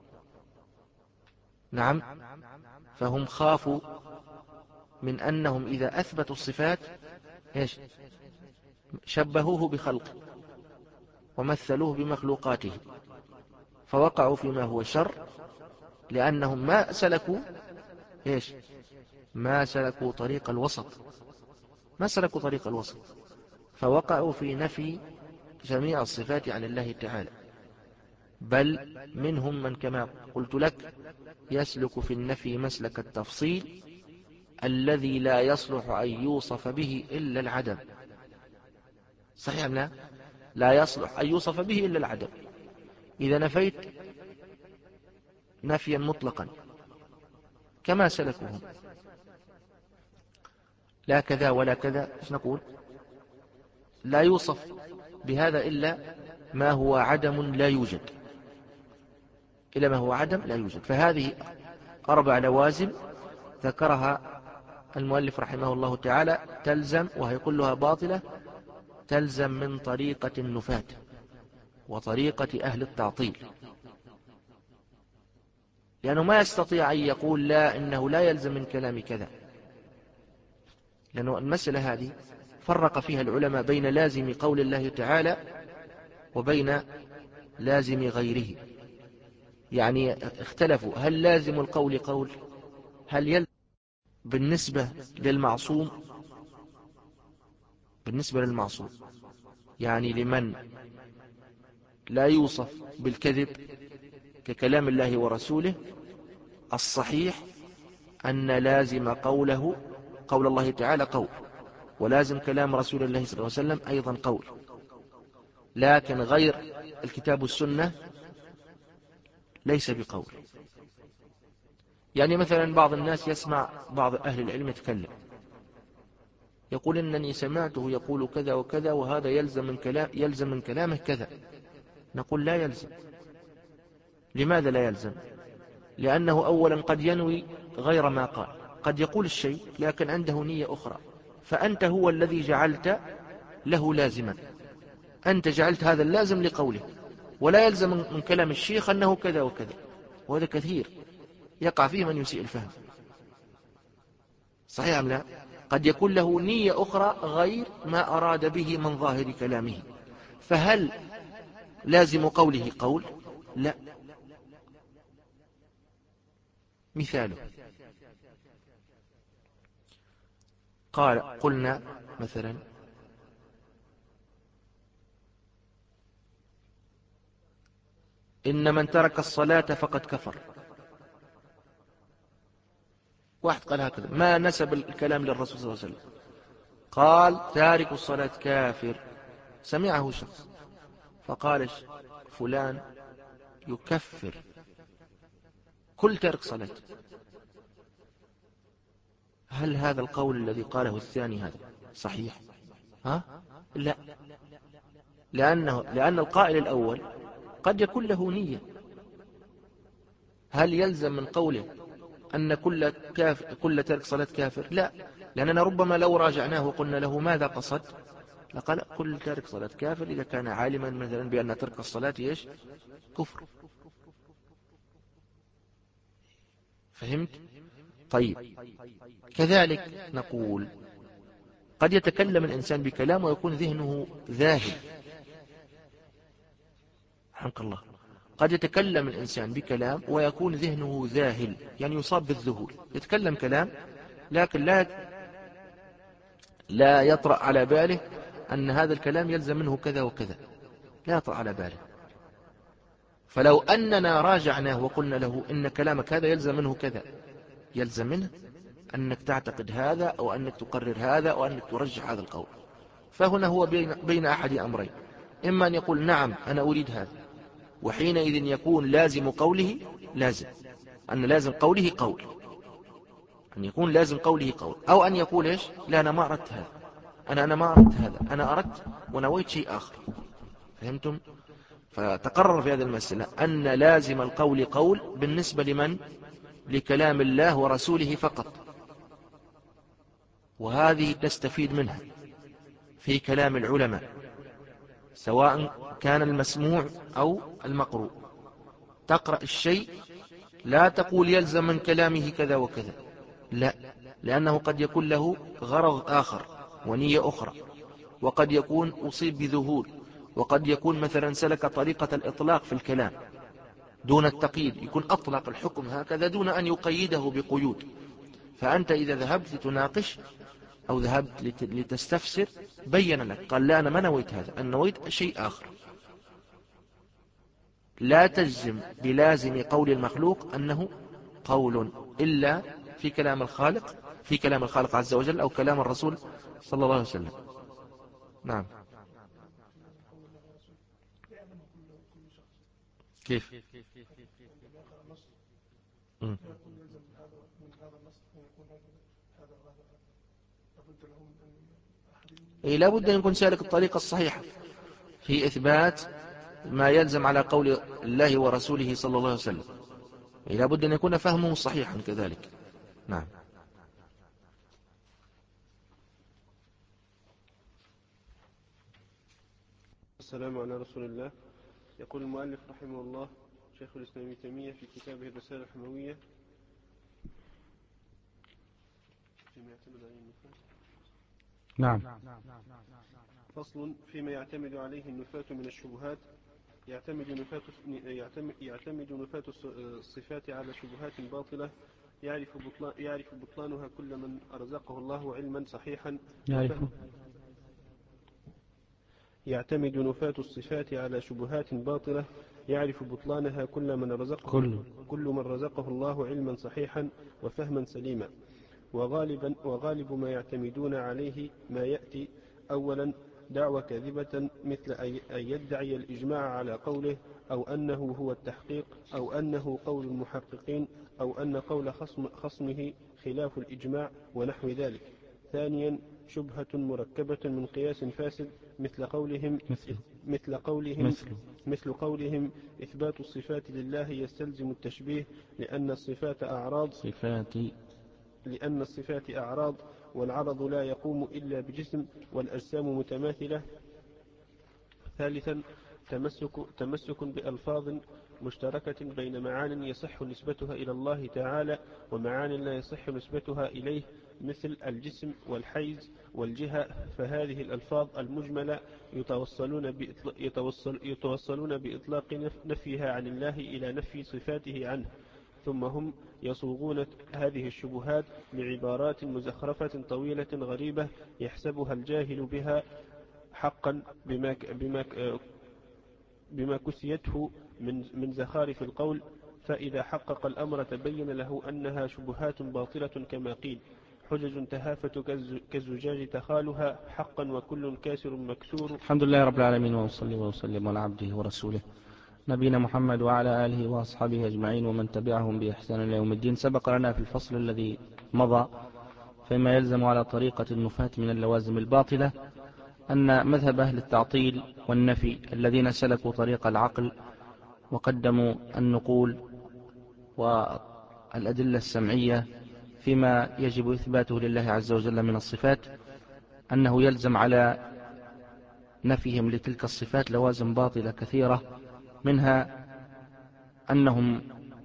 نعم، فهم خافوا من أنهم إذا أثبتوا الصفات إيش؟ شبهوه بخلقه ومثلوه بمخلوقاته، فوقعوا فيما هو شر، لأنهم ما سلكوا إيش؟ ما سلكوا طريق الوسط، ما سلكوا طريق الوسط، فوقعوا في نفي جميع الصفات عن الله تعالى. بل منهم من كما قلت لك يسلك في النفي مسلك التفصيل الذي لا يصلح أن يوصف به إلا العدم. صحيح أم لا؟ لا يصلح أن يوصف به إلا العدم. إذا نفيت نفيا مطلقا كما سلكهم، لا كذا ولا كذا، ايش نقول؟ لا يوصف بهذا إلا ما هو عدم لا يوجد، إلا ما هو عدم لا يوجد. فهذه أربع لوازم ذكرها المؤلف رحمه الله تعالى تلزم، وهي كلها باطلة، تلزم من طريقة النفاة وطريقة أهل التعطيل، لأنه ما يستطيع أن يقول لا إنه لا يلزم من كلام كذا، لأنه المسألة هذه فرق فيها العلماء بين لازم قول الله تعالى وبين لازم غيره. يعني اختلفوا، هل لازم القول قول؟ هل يلزم بالنسبة للمعصوم؟ بالنسبة للمعصوم يعني لمن لا يوصف بالكذب ككلام الله ورسوله، الصحيح أن لازم قوله قول الله تعالى قول، ولازم كلام رسول الله صلى الله عليه وسلم أيضا قول. لكن غير الكتاب والسنة ليس بقول. يعني مثلا بعض الناس يسمع بعض أهل العلم يتكلم يقول إنني سمعته يقول كذا وكذا وهذا يلزم من, كلام يلزم من كلامه كذا. نقول لا يلزم. لماذا لا يلزم؟ لأنه أولا قد ينوي غير ما قال، قد يقول الشيء لكن عنده نية أخرى، فأنت هو الذي جعلت له لازما، أنت جعلت هذا اللازم لقوله، ولا يلزم من كلام الشيخ أنه كذا وكذا. وهذا كثير يقع فيه من يسيء الفهم. صحيح أم لا؟ قد يكون له نية أخرى غير ما أراد به من ظاهر كلامه، فهل لازم قوله قول؟ لا. مثاله قال قلنا مثلا إن من ترك الصلاة فقد كفر. واحد قال هكذا، ما نسب الكلام للرسول صلى الله عليه وسلم، قال تارك الصلاة كافر. سمعه شخص فقال فلان يكفر كل تارك صلاة. هل هذا القول الذي قاله الثاني هذا صحيح؟ ها؟ لا، لأنه لأن القائل الأول قد يكون له نية. هل يلزم من قوله أن كل, كافر كل ترك صلاة كافر؟ لا، لأننا ربما لو راجعناه وقلنا له ماذا قصد لقال كل تارك صلاة كافر إذا كان عالما مثلا بأن ترك الصلاة إيش؟ كفر. فهمت؟ طيب، كذلك نقول قد يتكلم الإنسان بكلام ويكون ذهنه ذاهل. رحمك الله. قد يتكلم الإنسان بكلام ويكون ذهنه ذاهل، يعني يصاب بالذهول، يتكلم كلام لكن لا لا يطرأ على باله أن هذا الكلام يلزم منه كذا وكذا، لا يطرأ على باله. فلو أننا راجعناه وقلنا له إن كلامك هذا يلزم منه كذا، يلزم منه أنك تعتقد هذا أو أنك تقرر هذا أو أنك ترجح هذا القول. فهنا هو بين, بين أحد أمرين، إما أن يقول نعم أنا أريد هذا، وحينئذ يكون لازم قوله لازم، أن لازم قوله قول، أن يكون لازم قوله قول، أو أن يقول إيش؟ لا أنا ما أردت هذا، أنا أنا ما أردت هذا، أنا أردت ونويت شيء آخر. فهمتم؟ فتقرر في هذه المسألة أن لازم القول قول بالنسبة لمن؟ لكلام الله ورسوله فقط، وهذه تستفيد منها في كلام العلماء. سواء كان المسموع أو المقروء. تقرأ الشيء لا تقول يلزم من كلامه كذا وكذا، لا، لأنه قد يكون له غرض آخر ونية أخرى، وقد يكون أصيب بذهول، وقد يكون مثلا سلك طريقة الإطلاق في الكلام دون التقييد، يكون أطلق الحكم هكذا دون أن يقيده بقيود. فأنت إذا ذهبت لتناقش أو ذهبت لتستفسر بين لك، قال لا أنا ما نويت هذا، أنا نويت شيء آخر. لا تجزم بلازم قول المخلوق أنه قول إلا في كلام الخالق، في كلام الخالق عز وجل أو كلام الرسول صلى الله عليه وسلم. نعم. كيف؟ م. إيه، لا بد أن يكون سالك الطريقة الصحيحة في إثبات ما يلزم على قول الله ورسوله صلى الله عليه وسلم. إيه، لا بد أن يكون فهمه صحيحا كذلك. نعم. السلام على رسول الله. يقول المؤلف رحمه الله شيخ الإسلام ابن تيمية في كتابه الرسالة الحموية فيما يعتمد عليه النفاة. نعم. فصل فيما يعتمد عليه النفاة من الشبهات. يعتمد نفاة يعتمد نفاة الصفات على شبهات باطلة يعرف بطلان يعرف بطلانها كل من أرزقه الله علما صحيحا. يعرف يعتمد نفاة الصفات على شبهات باطلة يعرف بطلانها كل من رزقه كل, كل من رزقه الله علما صحيحا وفهما سليما. وغالبا وغالب ما يعتمدون عليه ما يأتي: أولا دعوة كاذبة مثل أن يدعي الإجماع على قوله، أو أنه هو التحقيق، أو أنه قول المحققين، أو أن قول خصم خصمه خلاف الإجماع ونحو ذلك. ثانيا شبهة مركبة من قياس فاسد مثل قولهم مثل, مثل قولهم مثل. مثل قولهم إثبات الصفات لله يستلزم التشبيه لأن الصفات أعراض صفات لأن الصفات أعراض والعرض لا يقوم إلا بجسم والأجسام متماثلة. ثالثا تمسك, تمسك بألفاظ مشتركة بين معان يصح نسبتها إلى الله تعالى ومعان لا يصح نسبتها إليه مثل الجسم والحيز والجهة، فهذه الألفاظ المجملة يتوصلون بإطلاق, يتوصل يتوصلون بإطلاق نفيها عن الله إلى نفي صفاته عنه، ثم هم يصوغون هذه الشبهات بعبارات مزخرفة طويلة غريبة يحسبها الجاهل بها حقا بما, بما, بما كسيته من, من زخارف القول، فإذا حقق الأمر تبين له أنها شبهات باطلة كما قيل: حجج تهافت كالزجاج تخالها حقا وكل كاسر مكسور. الحمد لله رب العالمين، وصلي وسلم على عبده ورسوله نبينا محمد وعلى آله وأصحابه أجمعين ومن تبعهم بإحسان إلى يوم الدين. سبق لنا في الفصل الذي مضى فيما يلزم على طريقة النفاة من اللوازم الباطلة أن مذهب أهل التعطيل والنفي الذين سلكوا طريق العقل وقدموا النقول والأدلة السمعية فيما يجب إثباته لله عز وجل من الصفات، أنه يلزم على نفيهم لتلك الصفات لوازم باطلة كثيرة، منها أنهم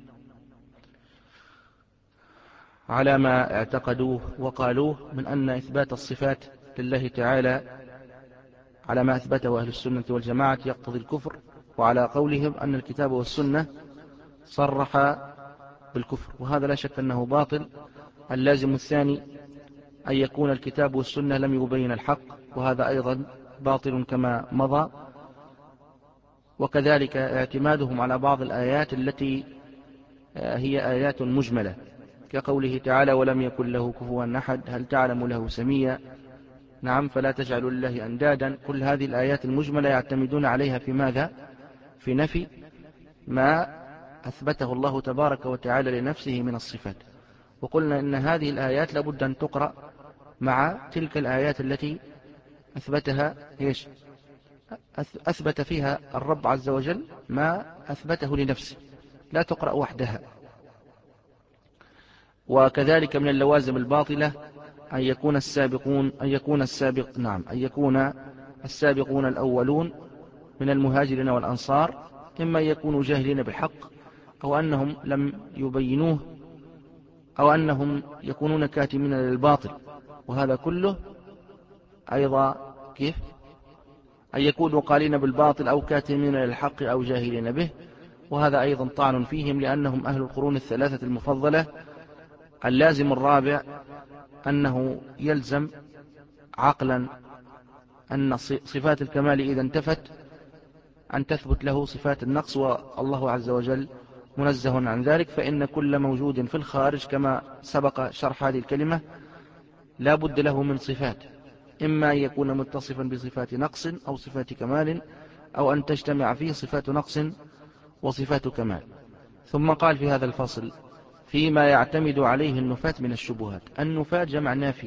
على ما اعتقدوه وقالوه من أن إثبات الصفات لله تعالى على ما أثبته أهل السنة والجماعة يقتضي الكفر، وعلى قولهم أن الكتاب والسنة صرح بالكفر، وهذا لا شك أنه باطل. اللازم الثاني أن يكون الكتاب والسنة لم يبين الحق، وهذا أيضا باطل كما مضى. وكذلك اعتمادهم على بعض الآيات التي هي آيات مجملة كقوله تعالى: ولم يكن له كفوا أحد، هل تعلم له سميا، نعم، فلا تجعلوا لله أندادا. كل هذه الآيات المجملة يعتمدون عليها في ماذا؟ في نفي ما أثبته الله تبارك وتعالى لنفسه من الصفات. وقلنا إن هذه الآيات لابد أن تقرأ مع تلك الآيات التي أثبتها إيش؟ أثبت فيها الرب عز وجل ما أثبته لنفسه، لا تقرأ وحدها. وكذلك من اللوازم الباطلة أن يكون السابقون أن يكون السابق نعم أن يكون السابقون الأولون من المهاجرين والأنصار إما يكونوا جاهلين بالحق أو أنهم لم يبينوه أو أنهم يكونون كاتمين للباطل، وهذا كله أيضا كيف أن يكونوا قالين بالباطل أو كاتمين للحق أو جاهلين به، وهذا أيضا طعن فيهم لأنهم أهل القرون الثلاثة المفضلة. اللازم الرابع أنه يلزم عقلا أن صفات الكمال إذا انتفت أن تثبت له صفات النقص، والله عز وجل منزه عن ذلك، فإن كل موجود في الخارج كما سبق شرح هذه الكلمة لا بد له من صفات، إما أن يكون متصفا بصفات نقص أو صفات كمال، أو أن تجتمع فيه صفات نقص وصفات كمال. ثم قال في هذا الفصل فيما يعتمد عليه النفاة من الشبهات. النفاة جمع نافي،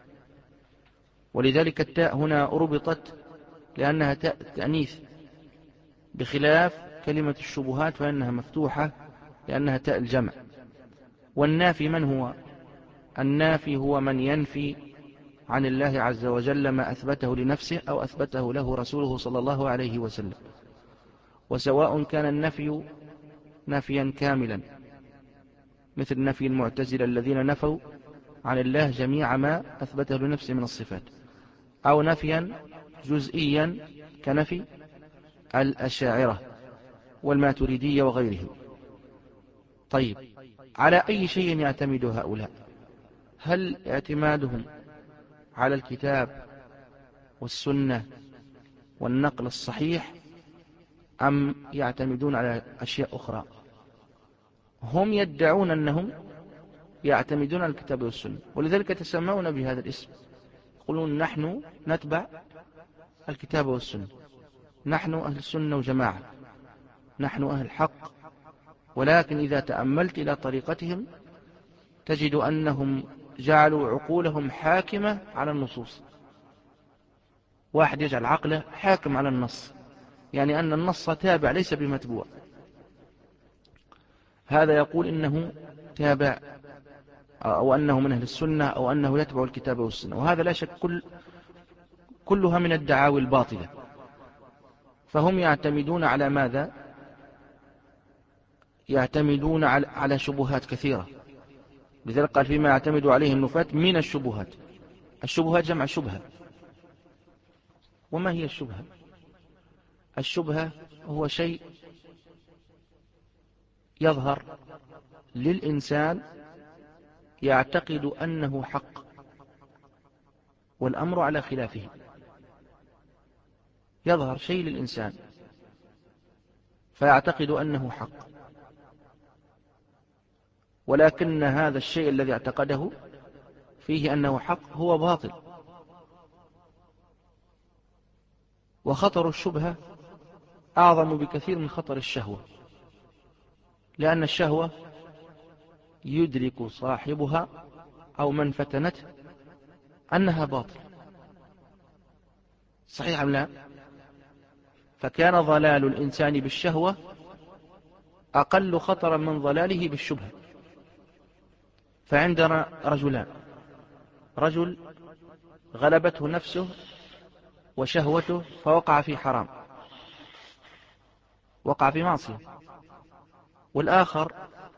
ولذلك التاء هنا ربطت لأنها تاء تأنيث، بخلاف كلمة الشبهات فإنها مفتوحة لأنها تاء الجمع. والنافي من هو؟ النافي هو من ينفي عن الله عز وجل ما أثبته لنفسه أو أثبته له رسوله صلى الله عليه وسلم، وسواء كان النفي نفيا كاملا مثل نفي المعتزلة الذين نفوا عن الله جميع ما أثبته لنفسه من الصفات، أو نفيا جزئيا كنفي الأشاعرة والماتريدية وغيرهم. طيب، على أي شيء يعتمد هؤلاء؟ هل اعتمادهم على الكتاب والسنة والنقل الصحيح، أم يعتمدون على أشياء أخرى؟ هم يدعون أنهم يعتمدون على الكتاب والسنة، ولذلك يتسمون بهذا الاسم، يقولون نحن نتبع الكتاب والسنة، نحن أهل السنة وجماعة، نحن أهل حق. ولكن إذا تأملت إلى طريقتهم تجد أنهم جعلوا عقولهم حاكمة على النصوص. واحد يجعل عقله حاكم على النص، يعني أن النص تابع ليس بمتبوع، هذا يقول إنه تابع أو أنه من أهل السنة أو أنه يتبع الكتاب والسنة، وهذا لا شك كل كلها من الدعاوي الباطلة. فهم يعتمدون على ماذا؟ يعتمدون على شبهات كثيرة، لذلك قال فيما يعتمد عليه النفاة من الشبهات. الشبهات جمع شبهة. وما هي الشبهة؟ الشبهة هو شيء يظهر للإنسان يعتقد أنه حق والأمر على خلافه. يظهر شيء للإنسان فيعتقد أنه حق، ولكن هذا الشيء الذي اعتقده فيه أنه حق هو باطل. وخطر الشبهة أعظم بكثير من خطر الشهوة، لأن الشهوة يدرك صاحبها أو من فتنته أنها باطل، صحيح أم لا؟ فكان ضلال الإنسان بالشهوة أقل خطرا من ضلاله بالشبهة. فعندنا رجلان، رجل غلبته نفسه وشهوته فوقع في حرام، وقع في معصية، والآخر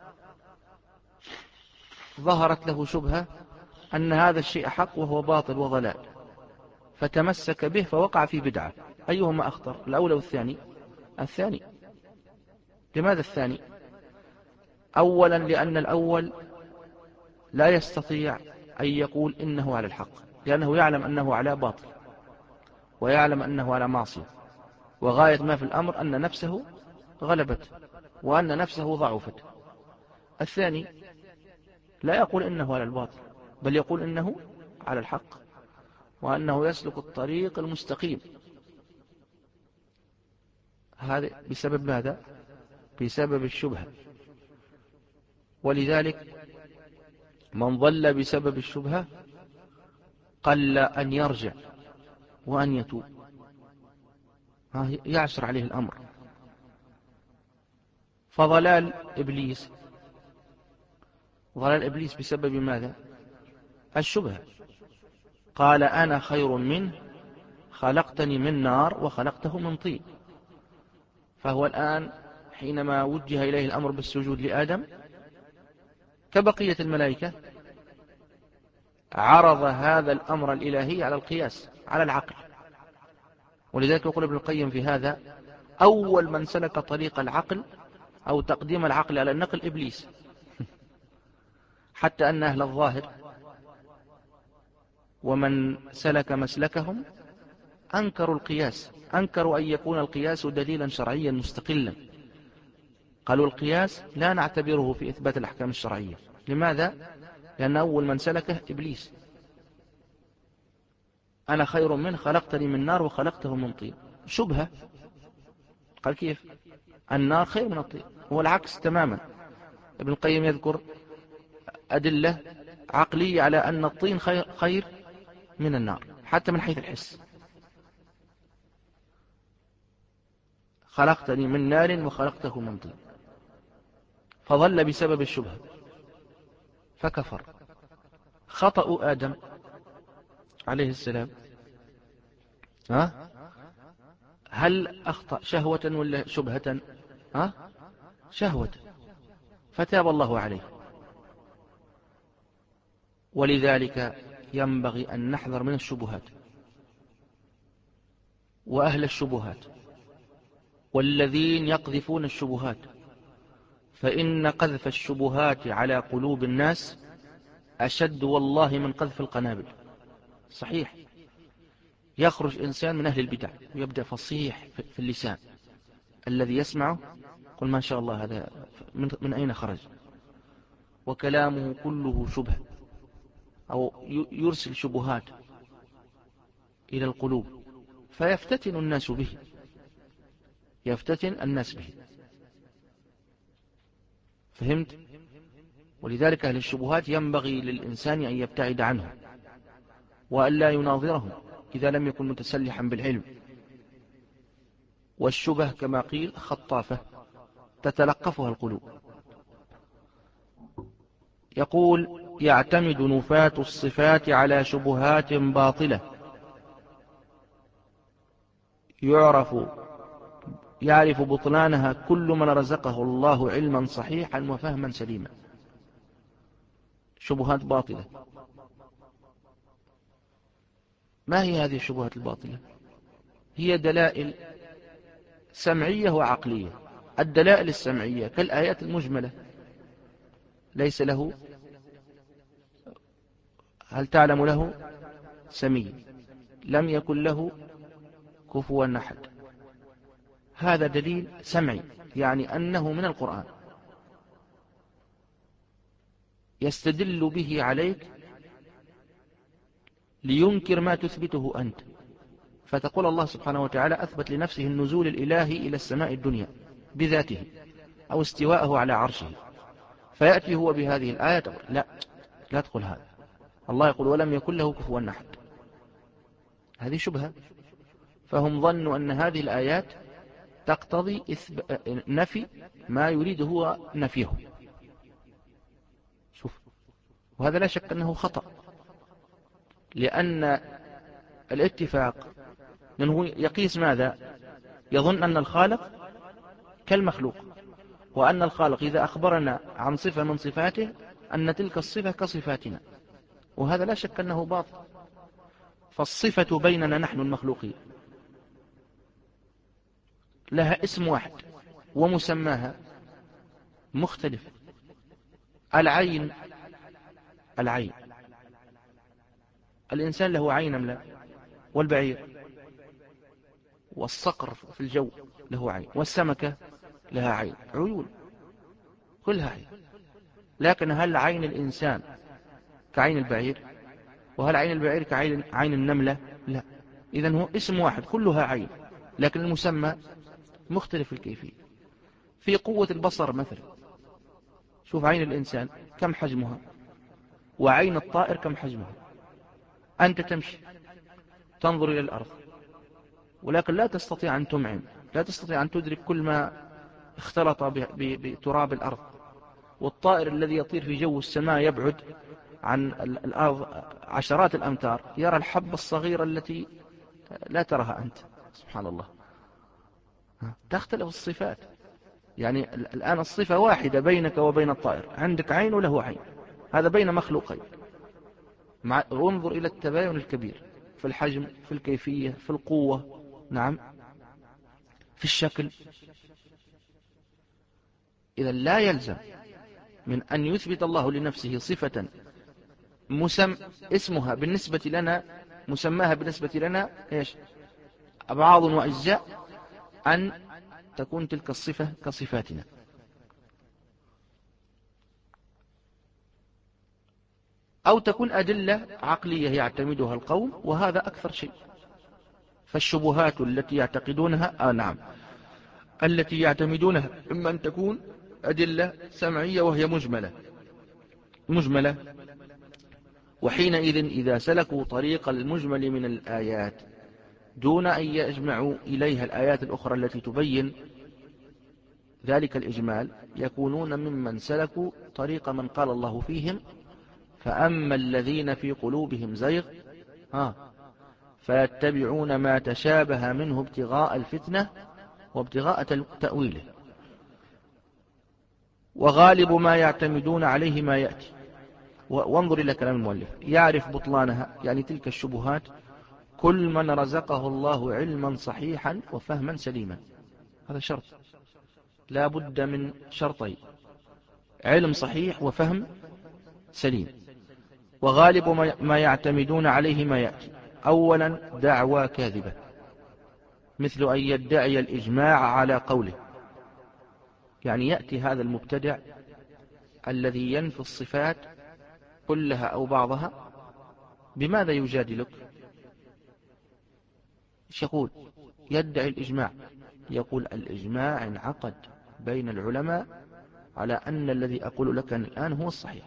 ظهرت له شبهة أن هذا الشيء حق وهو باطل وضلال، فتمسك به فوقع في بدعة. أيهما أخطر، الأول والثاني؟ الثاني. لماذا الثاني؟ أولا لأن الأول لا يستطيع أن يقول إنه على الحق، لأنه يعلم أنه على باطل ويعلم أنه على معصية، وغاية ما في الأمر أن نفسه غلبت وأن نفسه ضعفت. الثاني لا يقول إنه على الباطل، بل يقول إنه على الحق وأنه يسلك الطريق المستقيم. هذا بسبب ماذا؟ بسبب الشبهة. ولذلك من ضل بسبب الشبهة قل أن يرجع وأن يتوب، يعسر عليه الأمر. فضلال إبليس ضلال إبليس بسبب ماذا؟ الشبهة. قال أنا خير منه خلقتني من نار وخلقته من طين. فهو الآن حينما وجه إليه الأمر بالسجود لآدم كبقية الملائكة عرض هذا الأمر الإلهي على القياس على العقل. ولذلك يقول ابن القيم في هذا: أول من سلك طريق العقل أو تقديم العقل على النقل إبليس. حتى أن أهل الظاهر ومن سلك مسلكهم أنكروا القياس، أنكروا أن يكون القياس دليلا شرعيا مستقلا. قالوا القياس لا نعتبره في إثبات الأحكام الشرعية. لماذا؟ لأن أول من سلكه إبليس. أنا خير منه، خلقتني من نار وخلقته من طين. شبهة. قال كيف؟ النار خير من الطين. هو العكس تماما. ابن القيم يذكر أدلة عقلية على أن الطين خير, خير من النار حتى من حيث الحس. خلقتني من نار وخلقته من طين، فظل بسبب الشبهة فكفر. خطأ آدم عليه السلام ها؟ هل أخطأ شهوة ولا شبهة؟ ها؟ شهوة، فتاب الله عليه. ولذلك ينبغي أن نحذر من الشبهات وأهل الشبهات والذين يقذفون الشبهات، فإن قذف الشبهات على قلوب الناس أشد والله من قذف القنابل. صحيح، يخرج إنسان من أهل البدع ويبدأ فصيح في اللسان، الذي يسمعه قل ما شاء الله هذا من أين خرج، وكلامه كله شبه أو يرسل شبهات إلى القلوب فيفتتن الناس به، يفتتن الناس به. فهمت؟ ولذلك أهل الشبهات ينبغي للإنسان أن يبتعد عنه وأن لا يناظرهم إذا لم يكن متسلحا بالعلم. والشبه كما قيل خطافة تتلقفها القلوب. يقول: يعتمد نفاة الصفات على شبهات باطلة يعرف يعرف بطلانها كل من رزقه الله علما صحيحا وفهما سليما. شبهات باطلة. ما هي هذه الشبهات الباطلة؟ هي دلائل سمعية وعقلية. الدلائل السمعية كالآيات المجملة: ليس له، هل تعلم له سمي، لم يكن له كفوا أحد. هذا دليل سمعي، يعني أنه من القرآن، يستدل به عليك لينكر ما تثبته أنت. فتقول الله سبحانه وتعالى أثبت لنفسه النزول الإلهي إلى السماء الدنيا بذاته أو استواءه على عرشه، فيأتي هو بهذه الآية لا لا تقول هذا. الله يقول ولم يكن له كفوا أحد. هذه شبهة. فهم ظنوا أن هذه الآيات تقتضي نفي ما يريد هو نفيه. شوف، وهذا لا شك أنه خطأ، لأن الاتفاق منه يقيس ماذا؟ يظن أن الخالق كالمخلوق، وأن الخالق إذا أخبرنا عن صفة من صفاته أن تلك الصفة كصفاتنا، وهذا لا شك أنه باطل. فالصفة بيننا نحن المخلوقين لها اسم واحد ومسماها مختلف. العين، العين الإنسان له عين أم لا؟ والبعير والصقر في الجو له عين، والسمكة لها عين، عيون كلها عين. لكن هل عين الإنسان كعين البعير؟ وهل عين البعير كعين عين النملة؟ لا. إذن هو اسم واحد كلها عين، لكن المسمى مختلف الكيفية. في قوة البصر مثلا، شوف عين الإنسان كم حجمها، وعين الطائر كم حجمها. أنت تمشي تنظر إلى الأرض، ولكن لا تستطيع أن تمعن، لا تستطيع أن تدرك كل ما اختلط بتراب الأرض. والطائر الذي يطير في جو السماء يبعد عن الأرض عشرات الأمتار، يرى الحبة الصغيرة التي لا تراها أنت. سبحان الله. تختلف الصفات. يعني الآن الصفة واحدة بينك وبين الطائر، عندك عين وله عين، هذا بين مخلوقين. مع انظر إلى التباين الكبير في الحجم، في الكيفية، في القوة، نعم، في الشكل. إذا لا يلزم من أن يثبت الله لنفسه صفة مسم اسمها بالنسبة لنا، مسماها بالنسبة لنا إيش؟ أبعاض وأجزاء، أن تكون تلك الصفة كصفاتنا. أو تكون أدلة عقلية يعتمدها القوم، وهذا أكثر شيء. فالشبهات التي يعتقدونها آه نعم التي يعتمدونها إما أن تكون أدلة سمعية وهي مجملة مجملة وحينئذ إذا سلكوا طريق المجمل من الآيات دون أن يجمعوا إليها الآيات الأخرى التي تبين ذلك الإجمال، يكونون ممن سلكوا طريق من قال الله فيهم: فأما الذين في قلوبهم زيغ ها فيتبعون ما تشابه منه ابتغاء الفتنة وابتغاء تأويله، وغالب ما يعتمدون عليه ما يأتي. وانظر إلى كلام المؤلف: يعرف بطلانها، يعني تلك الشبهات، كل من رزقه الله علما صحيحا وفهما سليما. هذا شرط، لا بد من شرطين: علم صحيح وفهم سليم. وغالب ما يعتمدون عليه ما يأتي. أولا دعوى كاذبة، مثل أن يدعي الإجماع على قوله. يعني يأتي هذا المبتدع الذي ينفي الصفات كلها أو بعضها، بماذا يجادلك؟ ايش يقول؟ يدعي الإجماع، يقول: الإجماع انعقد بين العلماء على أن الذي أقول لك الآن هو الصحيح.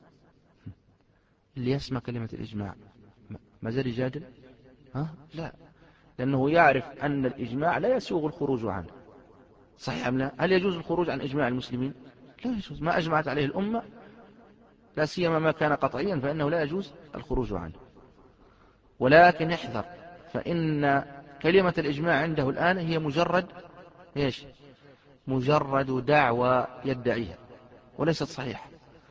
اللي يسمع كلمة الإجماع ما زال يجادل؟ ها؟ لا، لأنه يعرف أن الإجماع لا يسوغ الخروج عنه. صحيح أم لا؟ هل يجوز الخروج عن إجماع المسلمين؟ لا يجوز. ما أجمعت عليه الأمة، لا سيما ما كان قطعيا، فإنه لا يجوز الخروج عنه. ولكن احذر، فإن كلمة الإجماع عنده الآن هي مجرد إيش؟ مجرد دعوى يدعيها وليست صحيحة.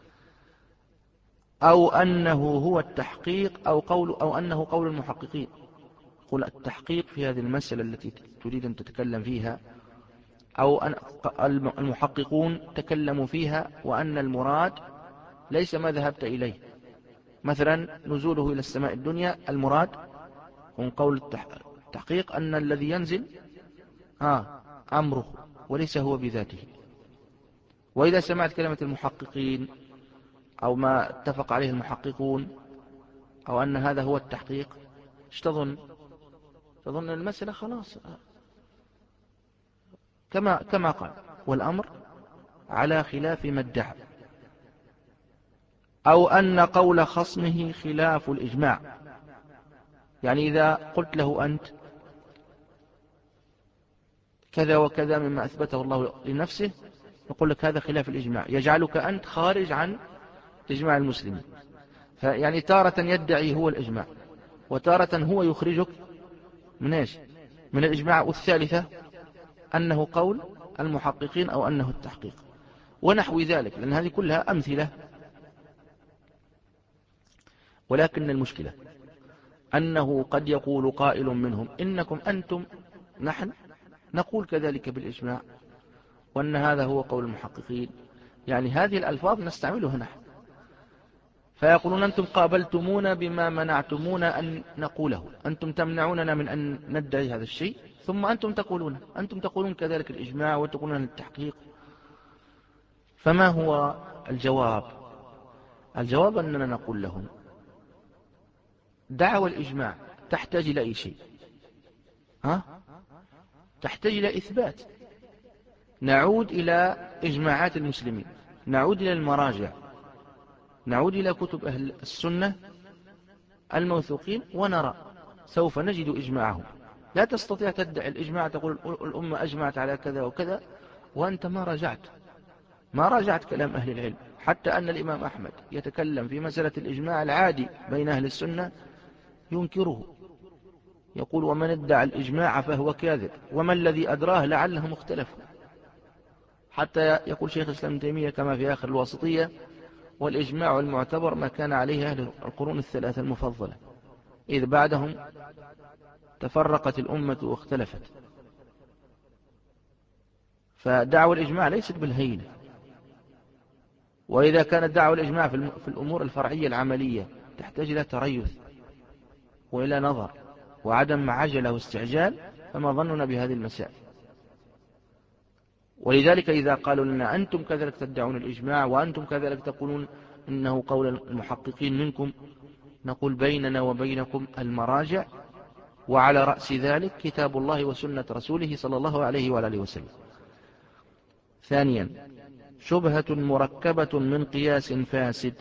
أو أنه هو التحقيق، أو قول أو أنه قول المحققين. قل التحقيق في هذه المسألة التي تريد أن تتكلم فيها، أو أن المحققون تكلموا فيها، وأن المراد ليس ما ذهبت إليه، مثلا نزوله إلى السماء الدنيا، المراد من قول التحقيق أن الذي ينزل آه أمره وليس هو بذاته. وإذا سمعت كلمة المحققين أو ما اتفق عليه المحققون، أو أن هذا هو التحقيق، ايش تظن؟ تظن المسألة خلاص كما كما قال، والأمر على خلاف ما ادعى. أو أن قول خصمه خلاف الإجماع، يعني إذا قلت له أنت كذا وكذا مما أثبته الله لنفسه، يقول لك هذا خلاف الإجماع، يجعلك أنت خارج عن إجماع المسلمين. فيعني تارة يدعي هو الإجماع، وتارة هو يخرجك من إيش؟ من الإجماع. والثالثة أنه قول المحققين أو أنه التحقيق ونحو ذلك، لأن هذه كلها أمثلة. ولكن المشكلة أنه قد يقول قائل منهم: إنكم أنتم نحن نقول كذلك بالإجماع، وأن هذا هو قول المحققين، يعني هذه الألفاظ نستعملها نحن. فيقولون: أنتم قابلتمونا بما منعتمونا أن نقوله، أنتم تمنعوننا من أن ندعي هذا الشيء، ثم أنتم تقولون أنتم تقولون كذلك الإجماع وتقولون التحقيق. فما هو الجواب؟ الجواب أننا نقول لهم: دعوى الإجماع تحتاج إلى أي شيء؟ ها؟ تحتاج إلى إثبات. نعود إلى إجماعات المسلمين، نعود إلى المراجع، نعود إلى كتب أهل السنة الموثوقين، ونرى سوف نجد إجماعهم. لا تستطيع تدعي الإجماع، تقول الأمة أجمعت على كذا وكذا، وأنت ما راجعت ما راجعت كلام أهل العلم. حتى أن الإمام أحمد يتكلم في مسألة الإجماع العادي بين أهل السنة ينكره، يقول ومن ادعى الإجماع فهو كاذب، وما الذي أدراه لعلهم اختلفوا. حتى يقول شيخ الإسلام ابن تيمية كما في آخر الواسطية: والإجماع المعتبر ما كان عليه أهل القرون الثلاثة المفضلة، إذ بعدهم تفرقت الأمة واختلفت. فدعوى الإجماع ليست بالهينة، وإذا كانت دعوى الإجماع في الأمور الفرعية العملية تحتاج إلى تريث وإلى نظر وعدم عجلة واستعجال، فما ظننا بهذه المسائل. ولذلك إذا قالوا لنا أنتم كذلك تدعون الإجماع وأنتم كذلك تقولون إنه قول المحققين منكم، نقول بيننا وبينكم المراجع، وعلى رأس ذلك كتاب الله وسنة رسوله صلى الله عليه وآله وسلم. ثانيا، شبهة مركبة من قياس فاسد،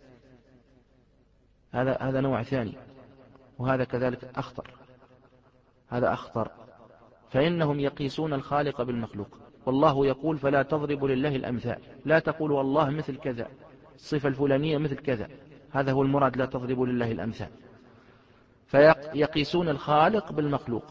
هذا هذا نوع ثاني، وهذا كذلك أخطر. هذا أخطر، فإنهم يقيسون الخالق بالمخلوق، والله يقول فلا تضربوا لله الأمثال، لا تقولوا الله مثل كذا، الصفة الفلانية مثل كذا، هذا هو المراد، لا تضربوا لله الأمثال. فيقيسون الخالق بالمخلوق،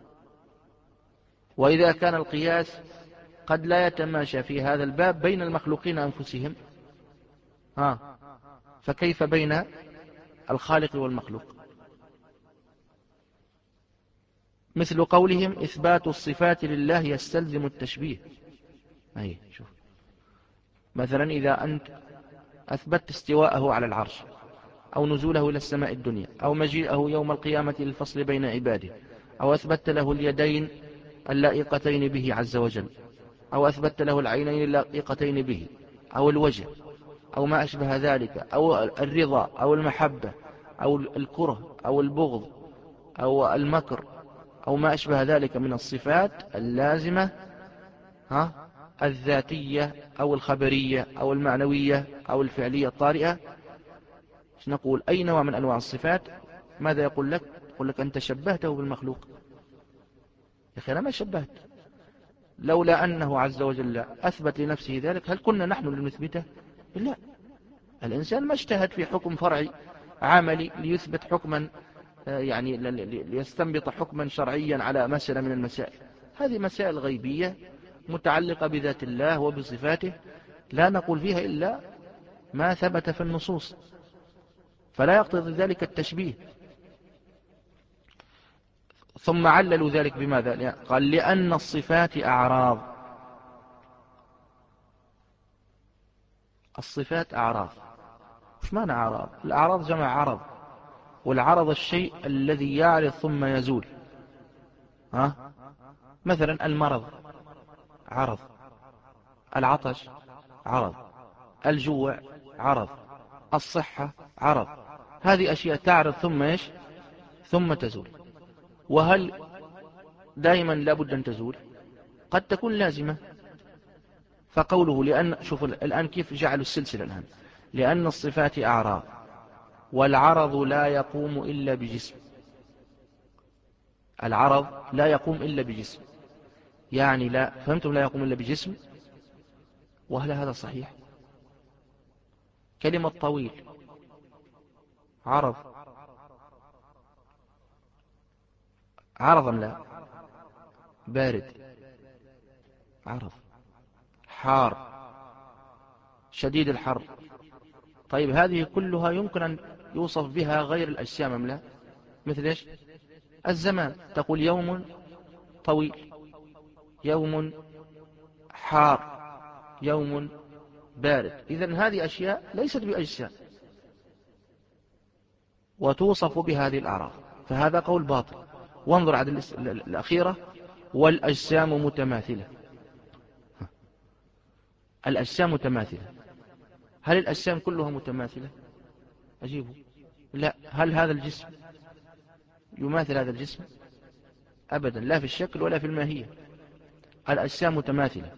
وإذا كان القياس قد لا يتماشى في هذا الباب بين المخلوقين أنفسهم، ها فكيف بين الخالق والمخلوق؟ مثل قولهم إثبات الصفات لله يستلزم التشبيه. أي شوف، مثلا إذا أنت أثبت استواءه على العرش، أو نزوله إلى السماء الدنيا، أو مجيئه يوم القيامة للفصل بين عباده، أو أثبت له اليدين اللائقتين به عز وجل، أو أثبت له العينين اللائقتين به، أو الوجه، أو ما أشبه ذلك، أو الرضا أو المحبة أو الكره أو البغض أو المكر أو ما أشبه ذلك من الصفات اللازمة ها الذاتية أو الخبرية أو المعنوية أو الفعلية الطارئة، نقول أي نوع من أنواع الصفات؟ ماذا يقول لك؟ يقول لك أنت شبهته بالمخلوق. يا أخي أنا ما شبهت، لولا أنه عز وجل أثبت لنفسه ذلك هل كنا نحن لنثبته؟ لا، الإنسان ما اجتهد في حكم فرعي عملي ليثبت حكما، يعني ليستنبط حكما شرعيا على مسألة من المسائل. هذه مسائل غيبية متعلقة بذات الله وبصفاته، لا نقول فيها إلا ما ثبت في النصوص، فلا يقتضي ذلك التشبيه. ثم عللوا ذلك بماذا؟ قال لأن الصفات أعراض. الصفات أعراض. وش معنى أعراض؟ الأعراض جمع عرض، والعرض الشيء الذي يعرض ثم يزول. ها؟ مثلا المرض عرض، العطش عرض، الجوع عرض، الصحة عرض، هذه أشياء تعرض ثم إيش؟ ثم تزول. وهل دائما لابد أن تزول؟ قد تكون لازمة. فقوله لأن، شوف الآن كيف جعلوا السلسلة الآن، لأن الصفات أعراض والعرض لا يقوم إلا بجسم. العرض لا يقوم إلا بجسم، يعني لا، فهمتم؟ لا يقوم إلا بجسم. وهل هذا صحيح؟ كلمة طويل عرض، عرض أم لا؟ بارد عرض، حار شديد الحر. طيب هذه كلها يمكن أن يوصف بها غير الأجسام أم لا؟ مثل إيش؟ الزمان، تقول يوم طويل، يوم حار، يوم بارد. إذن هذه أشياء ليست بأجسام وتوصف بهذه الأعراض، فهذا قول باطل. وانظر على الأخيرة: والأجسام متماثلة. الأجسام متماثلة، هل الأجسام كلها متماثلة؟ أجيبه لا. هل هذا الجسم يماثل هذا الجسم؟ أبدا، لا في الشكل ولا في الماهية. الأجسام متماثلة،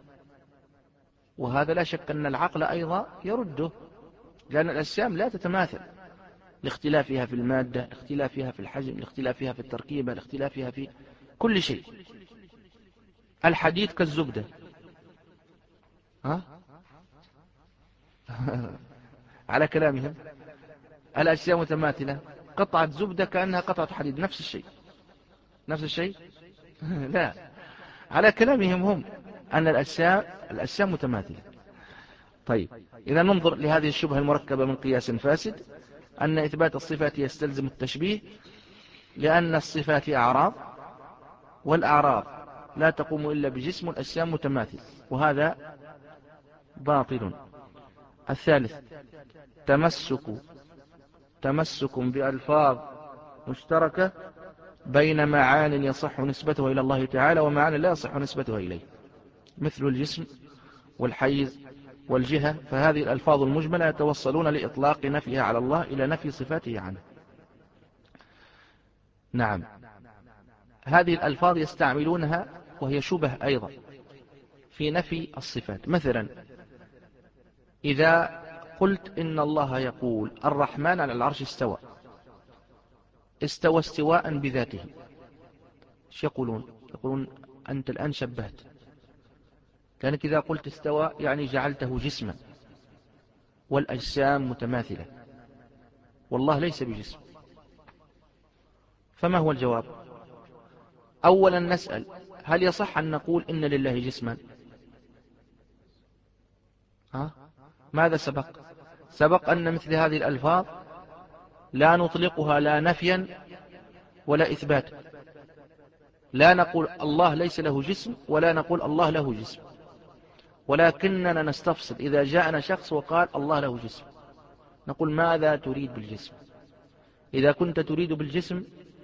وهذا لا شك أن العقل أيضا يرده، لأن الأجسام لا تتماثل لاختلافها في المادة، لاختلافها في الحجم، لاختلافها في التركيبة، لاختلافها في كل شيء. الحديد كالزبدة، ها؟ على كلامهم الأجسام متماثلة، قطعة زبدة كأنها قطعة حديد، نفس الشيء. نفس الشيء؟ لا، على كلامهم هم أن الأجسام الأجسام متماثلة. طيب، إذا ننظر لهذه الشبهة المركبة من قياس فاسد، أن إثبات الصفات يستلزم التشبيه، لأن الصفات أعراض، والأعراض لا تقوم إلا بجسم، الأجسام متماثل، وهذا باطل. الثالث تمسك تمسك بألفاظ مشتركة بين معان يصح نسبتها إلى الله تعالى ومعان لا يصح نسبتها إليه، مثل الجسم والحيز والجهة، فهذه الألفاظ المجملة يتوصلون لإطلاق نفيها على الله إلى نفي صفاته عنه. نعم، هذه الألفاظ يستعملونها وهي شبه أيضا في نفي الصفات. مثلا إذا قلت إن الله يقول الرحمن على العرش استوى، استوى استواء بذاته، ايش يقولون؟ يقولون أنت الآن شبهت، لأنك إذا قلت استوى يعني جعلته جسما، والأجسام متماثلة، والله ليس بجسم. فما هو الجواب؟ أولا نسأل هل يصح أن نقول إن لله جسما؟ ها؟ ماذا سبق؟ سبق أن مثل هذه الألفاظ لا نطلقها لا نفيا ولا إثباتا، لا نقول الله ليس له جسم ولا نقول الله له جسم، ولكننا نستفصل. إذا جاءنا شخص وقال الله له جسم، نقول ماذا تريد بالجسم؟ إذا كنت تريد بالجسم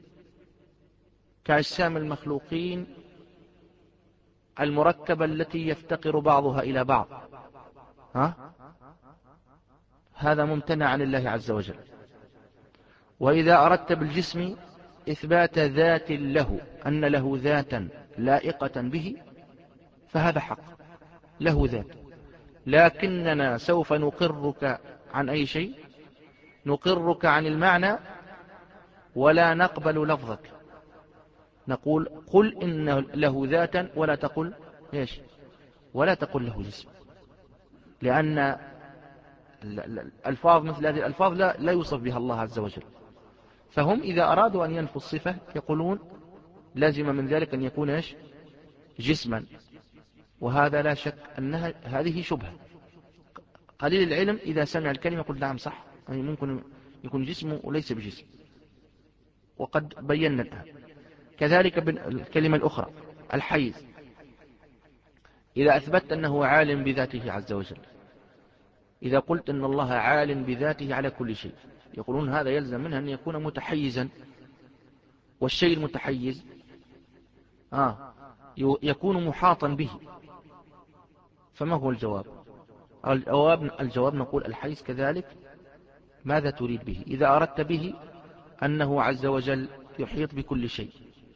كأجسام المخلوقين المركبة التي يفتقر بعضها إلى بعض، ها؟ هذا ممتنع عن الله عز وجل. وإذا أردت بالجسم إثبات ذات له، أن له ذاتا لائقة به، فهذا حق، له ذات، لكننا سوف نقرك عن أي شيء؟ نقرك عن المعنى ولا نقبل لفظك. نقول قل إن له ذاتا ولا تقل إيش؟ ولا تقل له جسم، لأن الألفاظ مثل هذه الألفاظ لا, لا يوصف بها الله عز وجل. فهم إذا أرادوا أن ينفوا الصفة يقولون لازم من ذلك أن يكون إيش؟ جسما، وهذا لا شك أنها هذه شبهة. قليل العلم إذا سمع الكلمة يقول نعم صح، يعني ممكن يكون جسم وليس بجسم، وقد بينا الآن. كذلك الكلمة الأخرى الحيز، إذا أثبت أنه عالم بذاته عز وجل، إذا قلت أن الله عالم بذاته على كل شيء، يقولون هذا يلزم منه أن يكون متحيزا، والشيء المتحيز آه يكون محاطا به. فما هو الجواب؟ الجواب, الجواب نقول الحيز كذلك ماذا تريد به؟ إذا أردت به أنه عز وجل يحيط بكل شيء،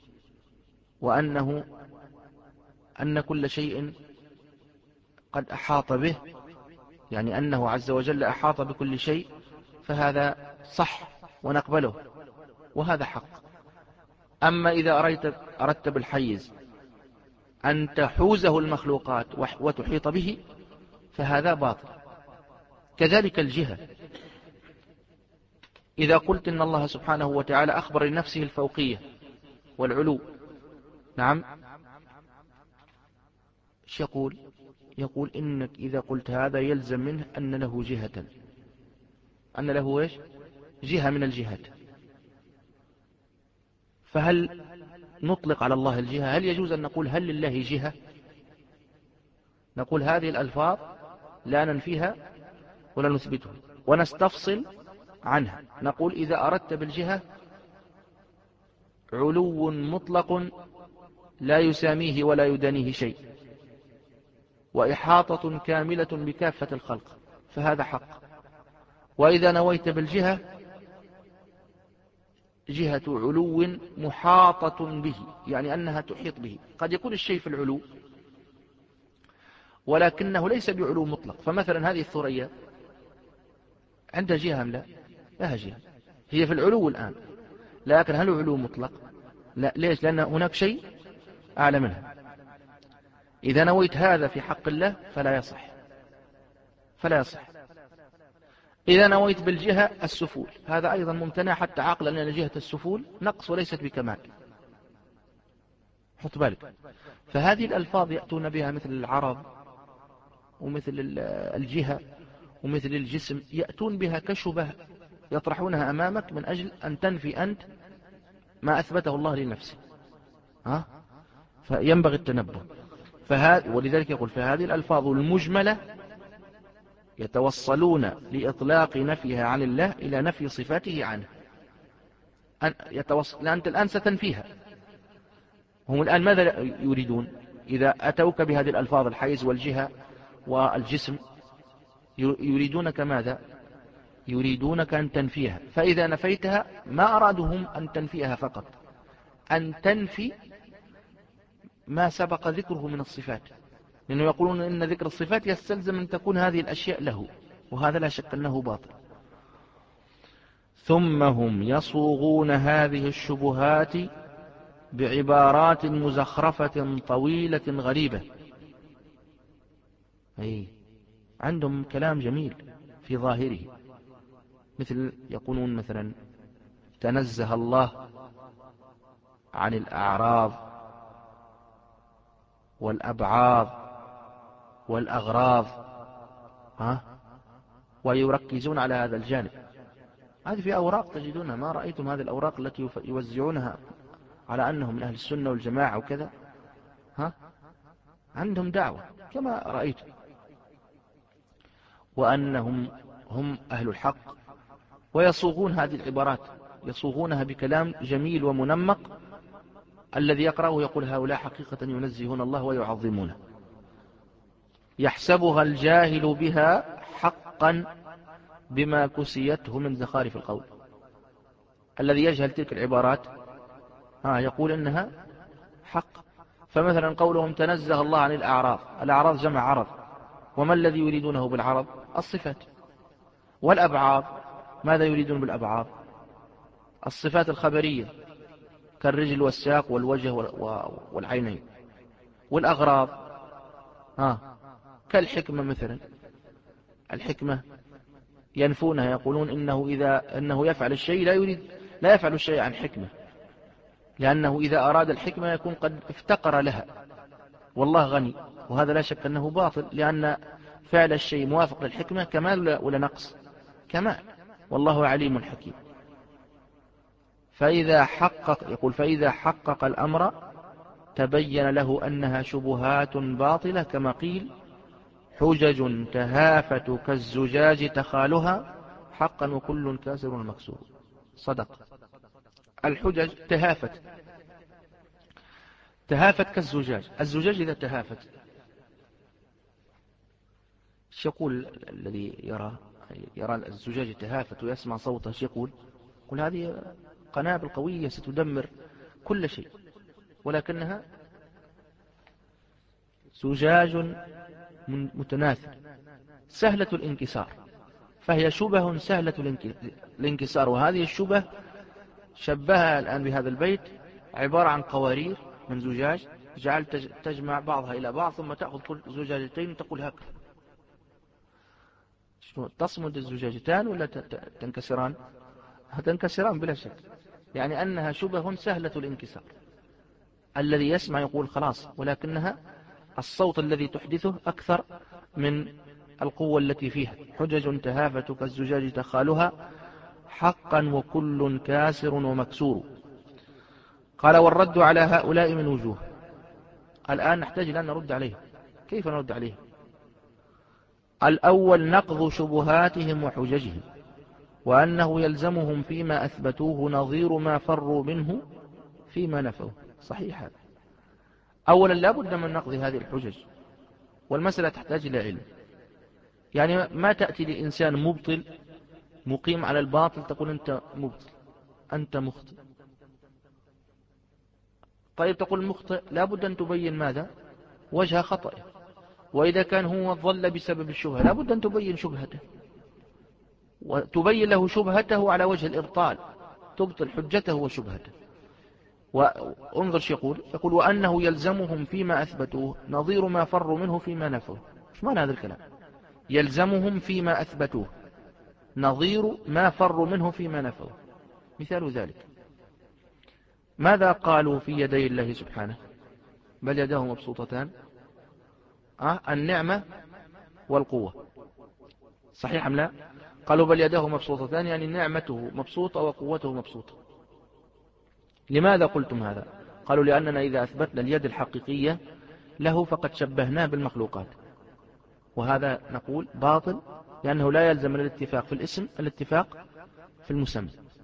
وأنه أن كل شيء قد أحاط به، يعني أنه عز وجل أحاط بكل شيء، فهذا صح ونقبله، وهذا حق. أما إذا أردت, أردت بالحيز أن تحوزه المخلوقات وتحيط به، فهذا باطل. كذلك الجهة، إذا قلت إن الله سبحانه وتعالى أخبر لنفسه الفوقية والعلو، نعم، ايش يقول؟ يقول إنك إذا قلت هذا يلزم منه أن له جهة، أن له إيش؟ جهة من الجهات. فهل نطلق على الله الجهة؟ هل يجوز أن نقول هل لله جهة؟ نقول هذه الألفاظ لا ننفيها ولا نثبتها، ونستفصل عنها. نقول إذا أردت بالجهة علو مطلق لا يساميه ولا يدانيه شيء، وإحاطة كاملة بكافة الخلق، فهذا حق. وإذا نويت بالجهة جهة علو محاطة به، يعني أنها تحيط به. قد يكون الشيء في العلو ولكنه ليس بعلو مطلق. فمثلا هذه الثريا عندها جهة أم لا؟ لها جهة، هي في العلو الآن، لكن هل علو مطلق؟ لا. ليش؟ لأن هناك شيء أعلى منها. إذا نويت هذا في حق الله فلا يصح، فلا يصح. إذا نويت بالجهة السفول، هذا أيضا ممتنع حتى عقلا، لأن جهة السفول نقص وليست بكمال. حط بالك. فهذه الألفاظ يأتون بها مثل العرض ومثل الجهة ومثل الجسم، يأتون بها كشبه يطرحونها أمامك من أجل أن تنفي أنت ما أثبته الله لنفسه. ها؟ فينبغي التنبه. فهذا ولذلك يقول فهذه الألفاظ المجملة يتوصلون لإطلاق نفيها عن الله إلى نفي صفاته عنه. أن يتوصل لأنت الآن ستنفيها. هم الآن ماذا يريدون؟ إذا أتوك بهذه الألفاظ الحيز والجهة والجسم يريدونك ماذا؟ يريدونك أن تنفيها. فإذا نفيتها ما أرادهم أن تنفيها فقط، أن تنفي ما سبق ذكره من الصفات، لأنه يقولون إن ذكر الصفات يستلزم أن تكون هذه الأشياء له، وهذا لا شك أنه باطل. ثم هم يصوغون هذه الشبهات بعبارات مزخرفة طويلة غريبة. أي عندهم كلام جميل في ظاهره، مثل يقولون مثلا تنزه الله عن الأعراض والأبعاض والأغراض، ها؟ ويركزون على هذا الجانب. هذه في أوراق تجدونها، ما رأيتم هذه الأوراق التي يوزعونها على أنهم من أهل السنة والجماعة وكذا؟ ها؟ عندهم دعوة كما رأيتم، وأنهم هم أهل الحق، ويصوغون هذه العبارات، يصوغونها بكلام جميل ومنمق، الذي يقرأه يقول هؤلاء حقيقة ينزهون الله ويعظمونه. يحسبها الجاهل بها حقا بما كسيته من زخارف القول. الذي يجهل تلك العبارات ها يقول إنها حق. فمثلا قولهم تنزه الله عن الأعراض، الأعراض جمع عرض، وما الذي يريدونه بالعرض؟ الصفات. والأبعاض ماذا يريدون بالأبعاض؟ الصفات الخبرية كالرجل والساق والوجه والعينين. والأغراض ها كالحكمة مثلا، الحكمة ينفونها، يقولون إنه إذا أنه يفعل الشيء لا يريد لا يفعل الشيء عن حكمة، لأنه إذا أراد الحكمة يكون قد افتقر لها، والله غني. وهذا لا شك أنه باطل، لأن فعل الشيء موافق للحكمة كمال ولا نقص؟ كمال، والله عليم حكيم. فإذا حقق يقول فإذا حقق الأمر تبين له أنها شبهات باطلة، كما قيل حجج تهافت كالزجاج تخالها حقا وكل كاسر مكسور. صدق. الحجج تهافت تهافت كالزجاج. الزجاج إذا تهافت ايش يقول الذي يرى يرى الزجاج تهافت ويسمع صوته؟ ايش يقول؟ يقول هذه قنابل قوية ستدمر كل شيء، ولكنها زجاج متناثر سهلة الانكسار، فهي شبه سهلة الانكسار. وهذه الشبه شبهها الآن بهذا البيت عبارة عن قوارير من زجاج، جعلت تجمع بعضها إلى بعض ثم تأخذ كل زجاجتين وتقول هكذا. تصمد الزجاجتان ولا تنكسران؟ تنكسران بلا شك، يعني أنها شبه سهلة الانكسار. الذي يسمع يقول خلاص، ولكنها الصوت الذي تحدثه أكثر من القوة التي فيها. حجج تهافت كالزجاج تخالها حقا وكل كاسر ومكسور. قال والرد على هؤلاء من وجوه. الآن نحتاج أن نرد عليهم. كيف نرد عليهم؟ الأول نقض شبهاتهم وحججهم، وأنه يلزمهم فيما أثبتوه نظير ما فروا منه فيما نفوه. صحيح هذا. أولا لا بد من نقض هذه الحجج، والمسألة تحتاج إلى علم. يعني ما تأتي لإنسان مبطل مقيم على الباطل تقول أنت مبطل، أنت مخطئ. طيب تقول مخطئ، لا بد أن تبين ماذا؟ وجه خطئه. وإذا كان هو ضل بسبب الشبهة لا بد أن تبين شبهته، وتبين له شبهته على وجه الإبطال، تبطل حجته وشبهته. وانظر شو يقول يقول وأنه يلزمهم فيما أثبتوه نظير ما فروا منه فيما نفوه. ايش معنى هذا الكلام؟ يلزمهم فيما أثبتوه نظير ما فروا منه فيما نفوه. مثال ذلك ماذا قالوا في يدي الله سبحانه؟ بل يداه مبسوطتان آه النعمة والقوة، صحيح أم لا؟ قالوا بل يداه مبسوطتان يعني نعمته مبسوطة وقوته مبسوطة. لماذا قلتم هذا؟ قالوا لأننا إذا أثبتنا اليد الحقيقية له فقد شبهناه بالمخلوقات، وهذا نقول باطل، لأنه لا يلزم الاتفاق في الاسم الاتفاق في المسمى.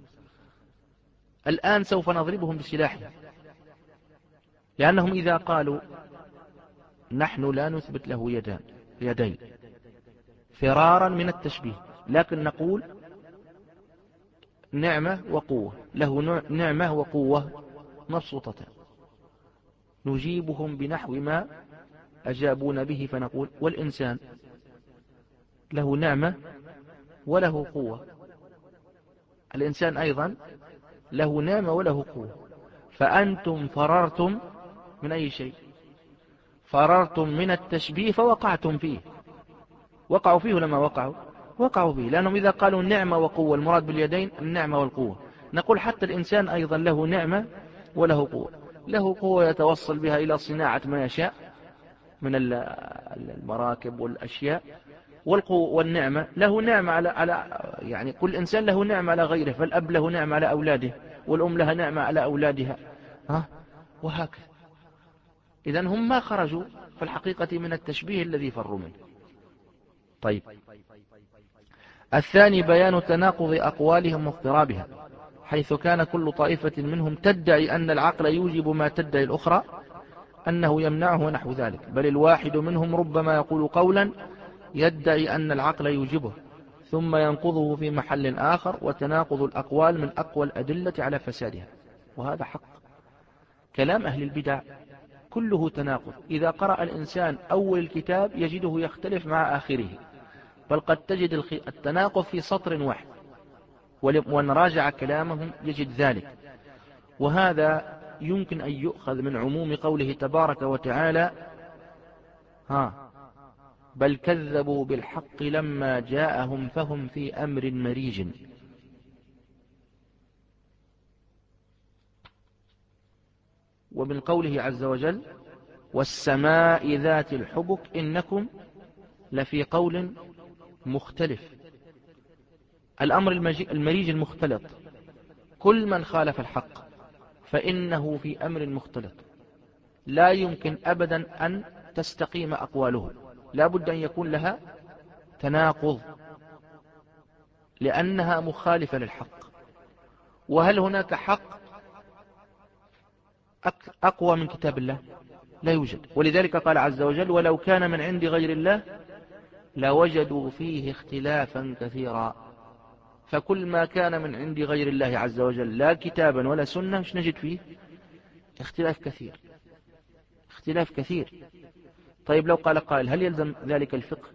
الآن سوف نضربهم بسلاحهم، لأنهم إذا قالوا نحن لا نثبت له يدان يدين فرارا من التشبيه، لكن نقول نعمة وقوة، له نعمة وقوة مبسوطتان، نجيبهم بنحو ما أجابون به فنقول والإنسان له نعمة وله قوة، الإنسان أيضا له نعمة وله قوة، فأنتم فررتم من أي شيء؟ فررتم من التشبيه فوقعتم فيه. وقعوا فيه لما وقعوا وقعوا فيه، لأنهم إذا قالوا نعمة وقوة المراد باليدين النعمة والقوة، نقول حتى الإنسان أيضا له نعمة وله قوة، له قوة يتوصل بها إلى صناعة ما يشاء من المراكب والأشياء، والقوة والنعمة له نعمة على على يعني كل إنسان له نعمة على غيره، فالأب له نعمة على أولاده، والأم لها نعمة على أولادها، ها وهكذا. إذن هم ما خرجوا في الحقيقة من التشبيه الذي فروا منه. طيب، الثاني بيان تناقض أقوالهم واضطرابها، حيث كان كل طائفة منهم تدعي أن العقل يوجب ما تدعي الأخرى أنه يمنعه ونحو ذلك، بل الواحد منهم ربما يقول قولا يدعي أن العقل يوجبه ثم ينقضه في محل آخر، وتناقض الأقوال من أقوى الأدلة على فسادها، وهذا حق. كلام أهل البدع كله تناقض، إذا قرأ الإنسان أول الكتاب يجده يختلف مع آخره، بل قد تجد التناقض في سطر واحد، وأن راجع كلامهم يجد ذلك. وهذا يمكن أن يؤخذ من عموم قوله تبارك وتعالى ها بل كذبوا بالحق لما جاءهم فهم في أمر مريج. ومن قوله عز وجل والسماء ذات الحبك إنكم لفي قول مختلف. الأمر المريج المختلط، كل من خالف الحق فإنه في أمر مختلط، لا يمكن أبدا أن تستقيم أقواله، لا بد أن يكون لها تناقض لأنها مخالفة للحق. وهل هناك حق أقوى من كتاب الله؟ لا يوجد. ولذلك قال عز وجل ولو كان من عند غير الله لوجدوا فيه اختلافا كثيرا. فكل ما كان من عند غير الله عز وجل لا كتابا ولا سنة مش نجد فيه اختلاف كثير، اختلاف كثير. طيب لو قال قائل هل يلزم ذلك الفقه؟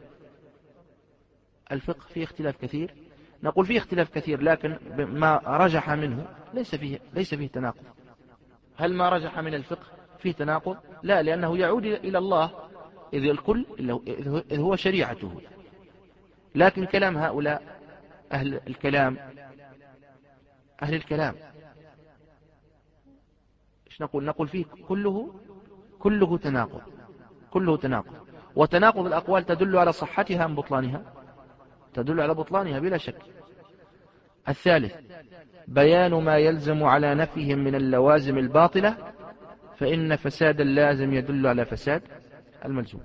الفقه فيه اختلاف كثير، نقول فيه اختلاف كثير، لكن ما رجح منه ليس فيه, ليس فيه تناقض. هل ما رجح من الفقه فيه تناقض؟ لا، لأنه يعود إلى الله، إذ الكل إذ هو شريعته. لكن كلام هؤلاء أهل الكلام أهل الكلام إيش نقول؟ نقول فيه كله كله تناقض، كله تناقض. وتناقض الأقوال تدل على صحتها أم بطلانها؟ تدل على بطلانها بلا شك. الثالث بيان ما يلزم على نفيهم من اللوازم الباطلة، فإن فساد اللازم يدل على فساد الملزوم.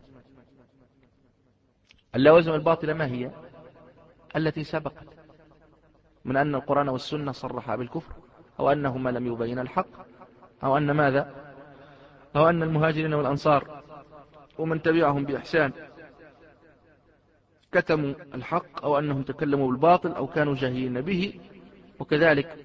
اللوازم الباطلة ما هي؟ التي سبقت من أن القرآن والسنة صرحا بالكفر، أو أنهما لم يبين الحق، أو أن ماذا؟ أو أن المهاجرين والأنصار ومن تبعهم بإحسان كتموا الحق، أو أنهم تكلموا بالباطل، أو كانوا جاهلين به. وكذلك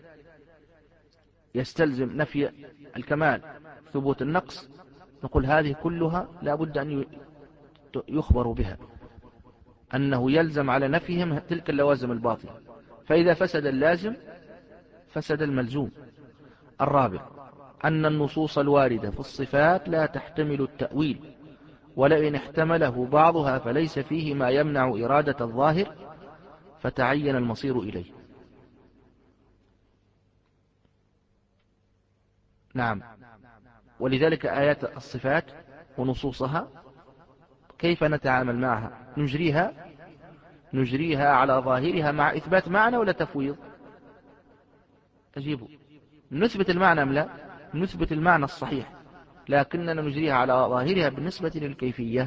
يستلزم نفي الكمال ثبوت النقص. نقول هذه كلها لا بد أن يخبروا بها، أنه يلزم على نفيهم تلك اللوازم الباطلة، فإذا فسد اللازم فسد الملزوم. الرابع أن النصوص الواردة في الصفات لا تحتمل التأويل، ولئن احتمله بعضها فليس فيه ما يمنع إرادة الظاهر فتعين المصير إليه. نعم. ولذلك آيات الصفات ونصوصها كيف نتعامل معها؟ نجريها نجريها على ظاهرها مع إثبات معنى ولا تفويض؟ أجيبوا، نثبت المعنى أم لا؟ نثبت المعنى الصحيح، لكننا نجريها على ظاهرها بالنسبة للكيفية.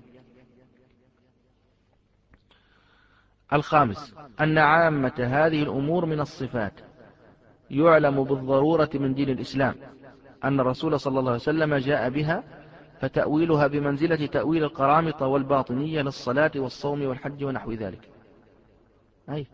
الخامس أن عامة هذه الأمور من الصفات يعلم بالضرورة من دين الإسلام أن الرسول صلى الله عليه وسلم جاء بها، فتأويلها بمنزلة تأويل القرامطة والباطنية للصلاة والصوم والحج ونحو ذلك. أي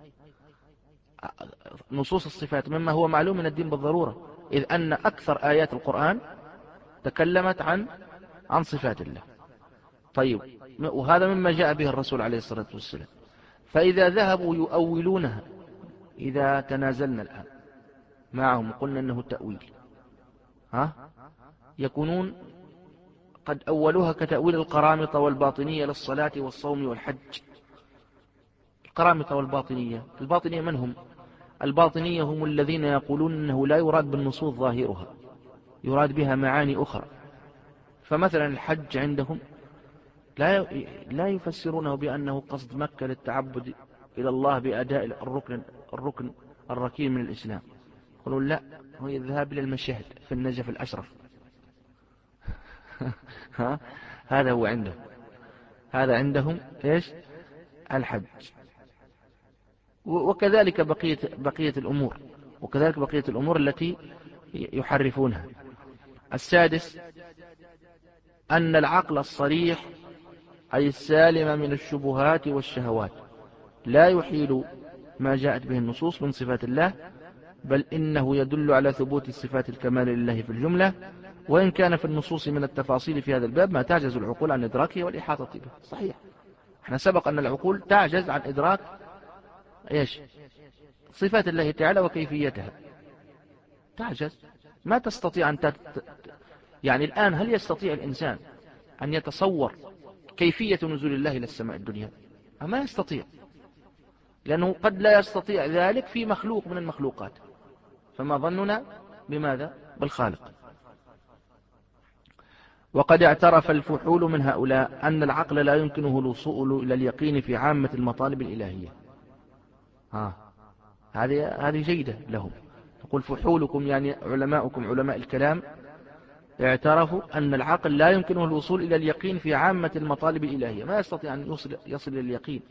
نصوص الصفات مما هو معلوم من الدين بالضرورة، إذ أن أكثر آيات القرآن تكلمت عن عن صفات الله. طيب، وهذا مما جاء به الرسول عليه الصلاة والسلام. فإذا ذهبوا يؤولونها، إذا تنازلنا الآن معهم قلنا أنه تأويل، ها يكونون قد أولوها كتأويل القرامطة والباطنية للصلاة والصوم والحج. القرامطة والباطنية، الباطنية من هم؟ الباطنية هم الذين يقولون أنه لا يراد بالنصوص ظاهرها، يراد بها معاني أخرى. فمثلا الحج عندهم لا لا يفسرونه بأنه قصد مكة للتعبد إلى الله بأداء الركن الركن الركين من الإسلام. يقولون لا، هو الذهاب إلى المشاهد في النجف الأشرف. ها؟ هذا هو عندهم، هذا عندهم إيش؟ الحج. وكذلك بقية بقية الأمور، وكذلك بقية الأمور التي يحرفونها. السادس أن العقل الصريح أي السالم من الشبهات والشهوات لا يحيل ما جاءت به النصوص من صفات الله، بل إنه يدل على ثبوت صفات الكمال لله في الجملة، وإن كان في النصوص من التفاصيل في هذا الباب ما تعجز العقول عن إدراكه والإحاطة به. صحيح، احنا سبق أن العقول تعجز عن إدراك إيش؟ صفات الله تعالى وكيفيتها، تعجز، ما تستطيع أن تت... يعني الآن هل يستطيع الإنسان أن يتصور كيفية نزول الله إلى السماء الدنيا؟ ما يستطيع، لأنه قد لا يستطيع ذلك في مخلوق من المخلوقات، فما ظننا بماذا؟ بالخالق. وقد اعترف الفحول من هؤلاء أن العقل لا يمكنه الوصول إلى اليقين في عامة المطالب الإلهية. ها، هذه هذه جيدة لهم. تقول فحولكم يعني علماؤكم علماء الكلام اعترفوا أن العقل لا يمكنه الوصول إلى اليقين في عامة المطالب الإلهية، ما يستطيع أن يصل, يصل إلى اليقين.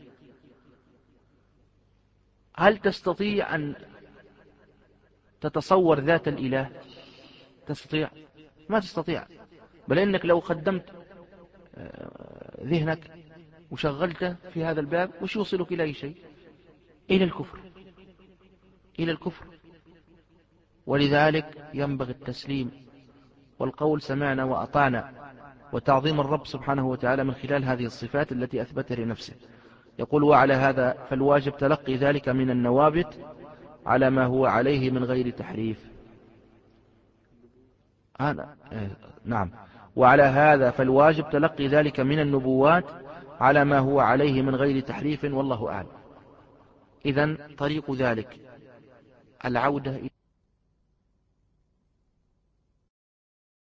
هل تستطيع أن تتصور ذات الإله؟ تستطيع؟ ما تستطيع. بل إنك لو قدمت ذهنك وشغلته في هذا الباب وش يوصلك إلى أي شيء؟ إلى الكفر، إلى الكفر. ولذلك ينبغي التسليم والقول سمعنا وأطعنا، وتعظيم الرب سبحانه وتعالى من خلال هذه الصفات التي أثبتها لنفسه. يقول وعلى هذا فالواجب تلقي ذلك من النوابت على ما هو عليه من غير تحريف. هذا نعم، وعلى هذا فالواجب تلقي ذلك من النبوات على ما هو عليه من غير تحريف، والله أعلم. إذن طريق ذلك العودة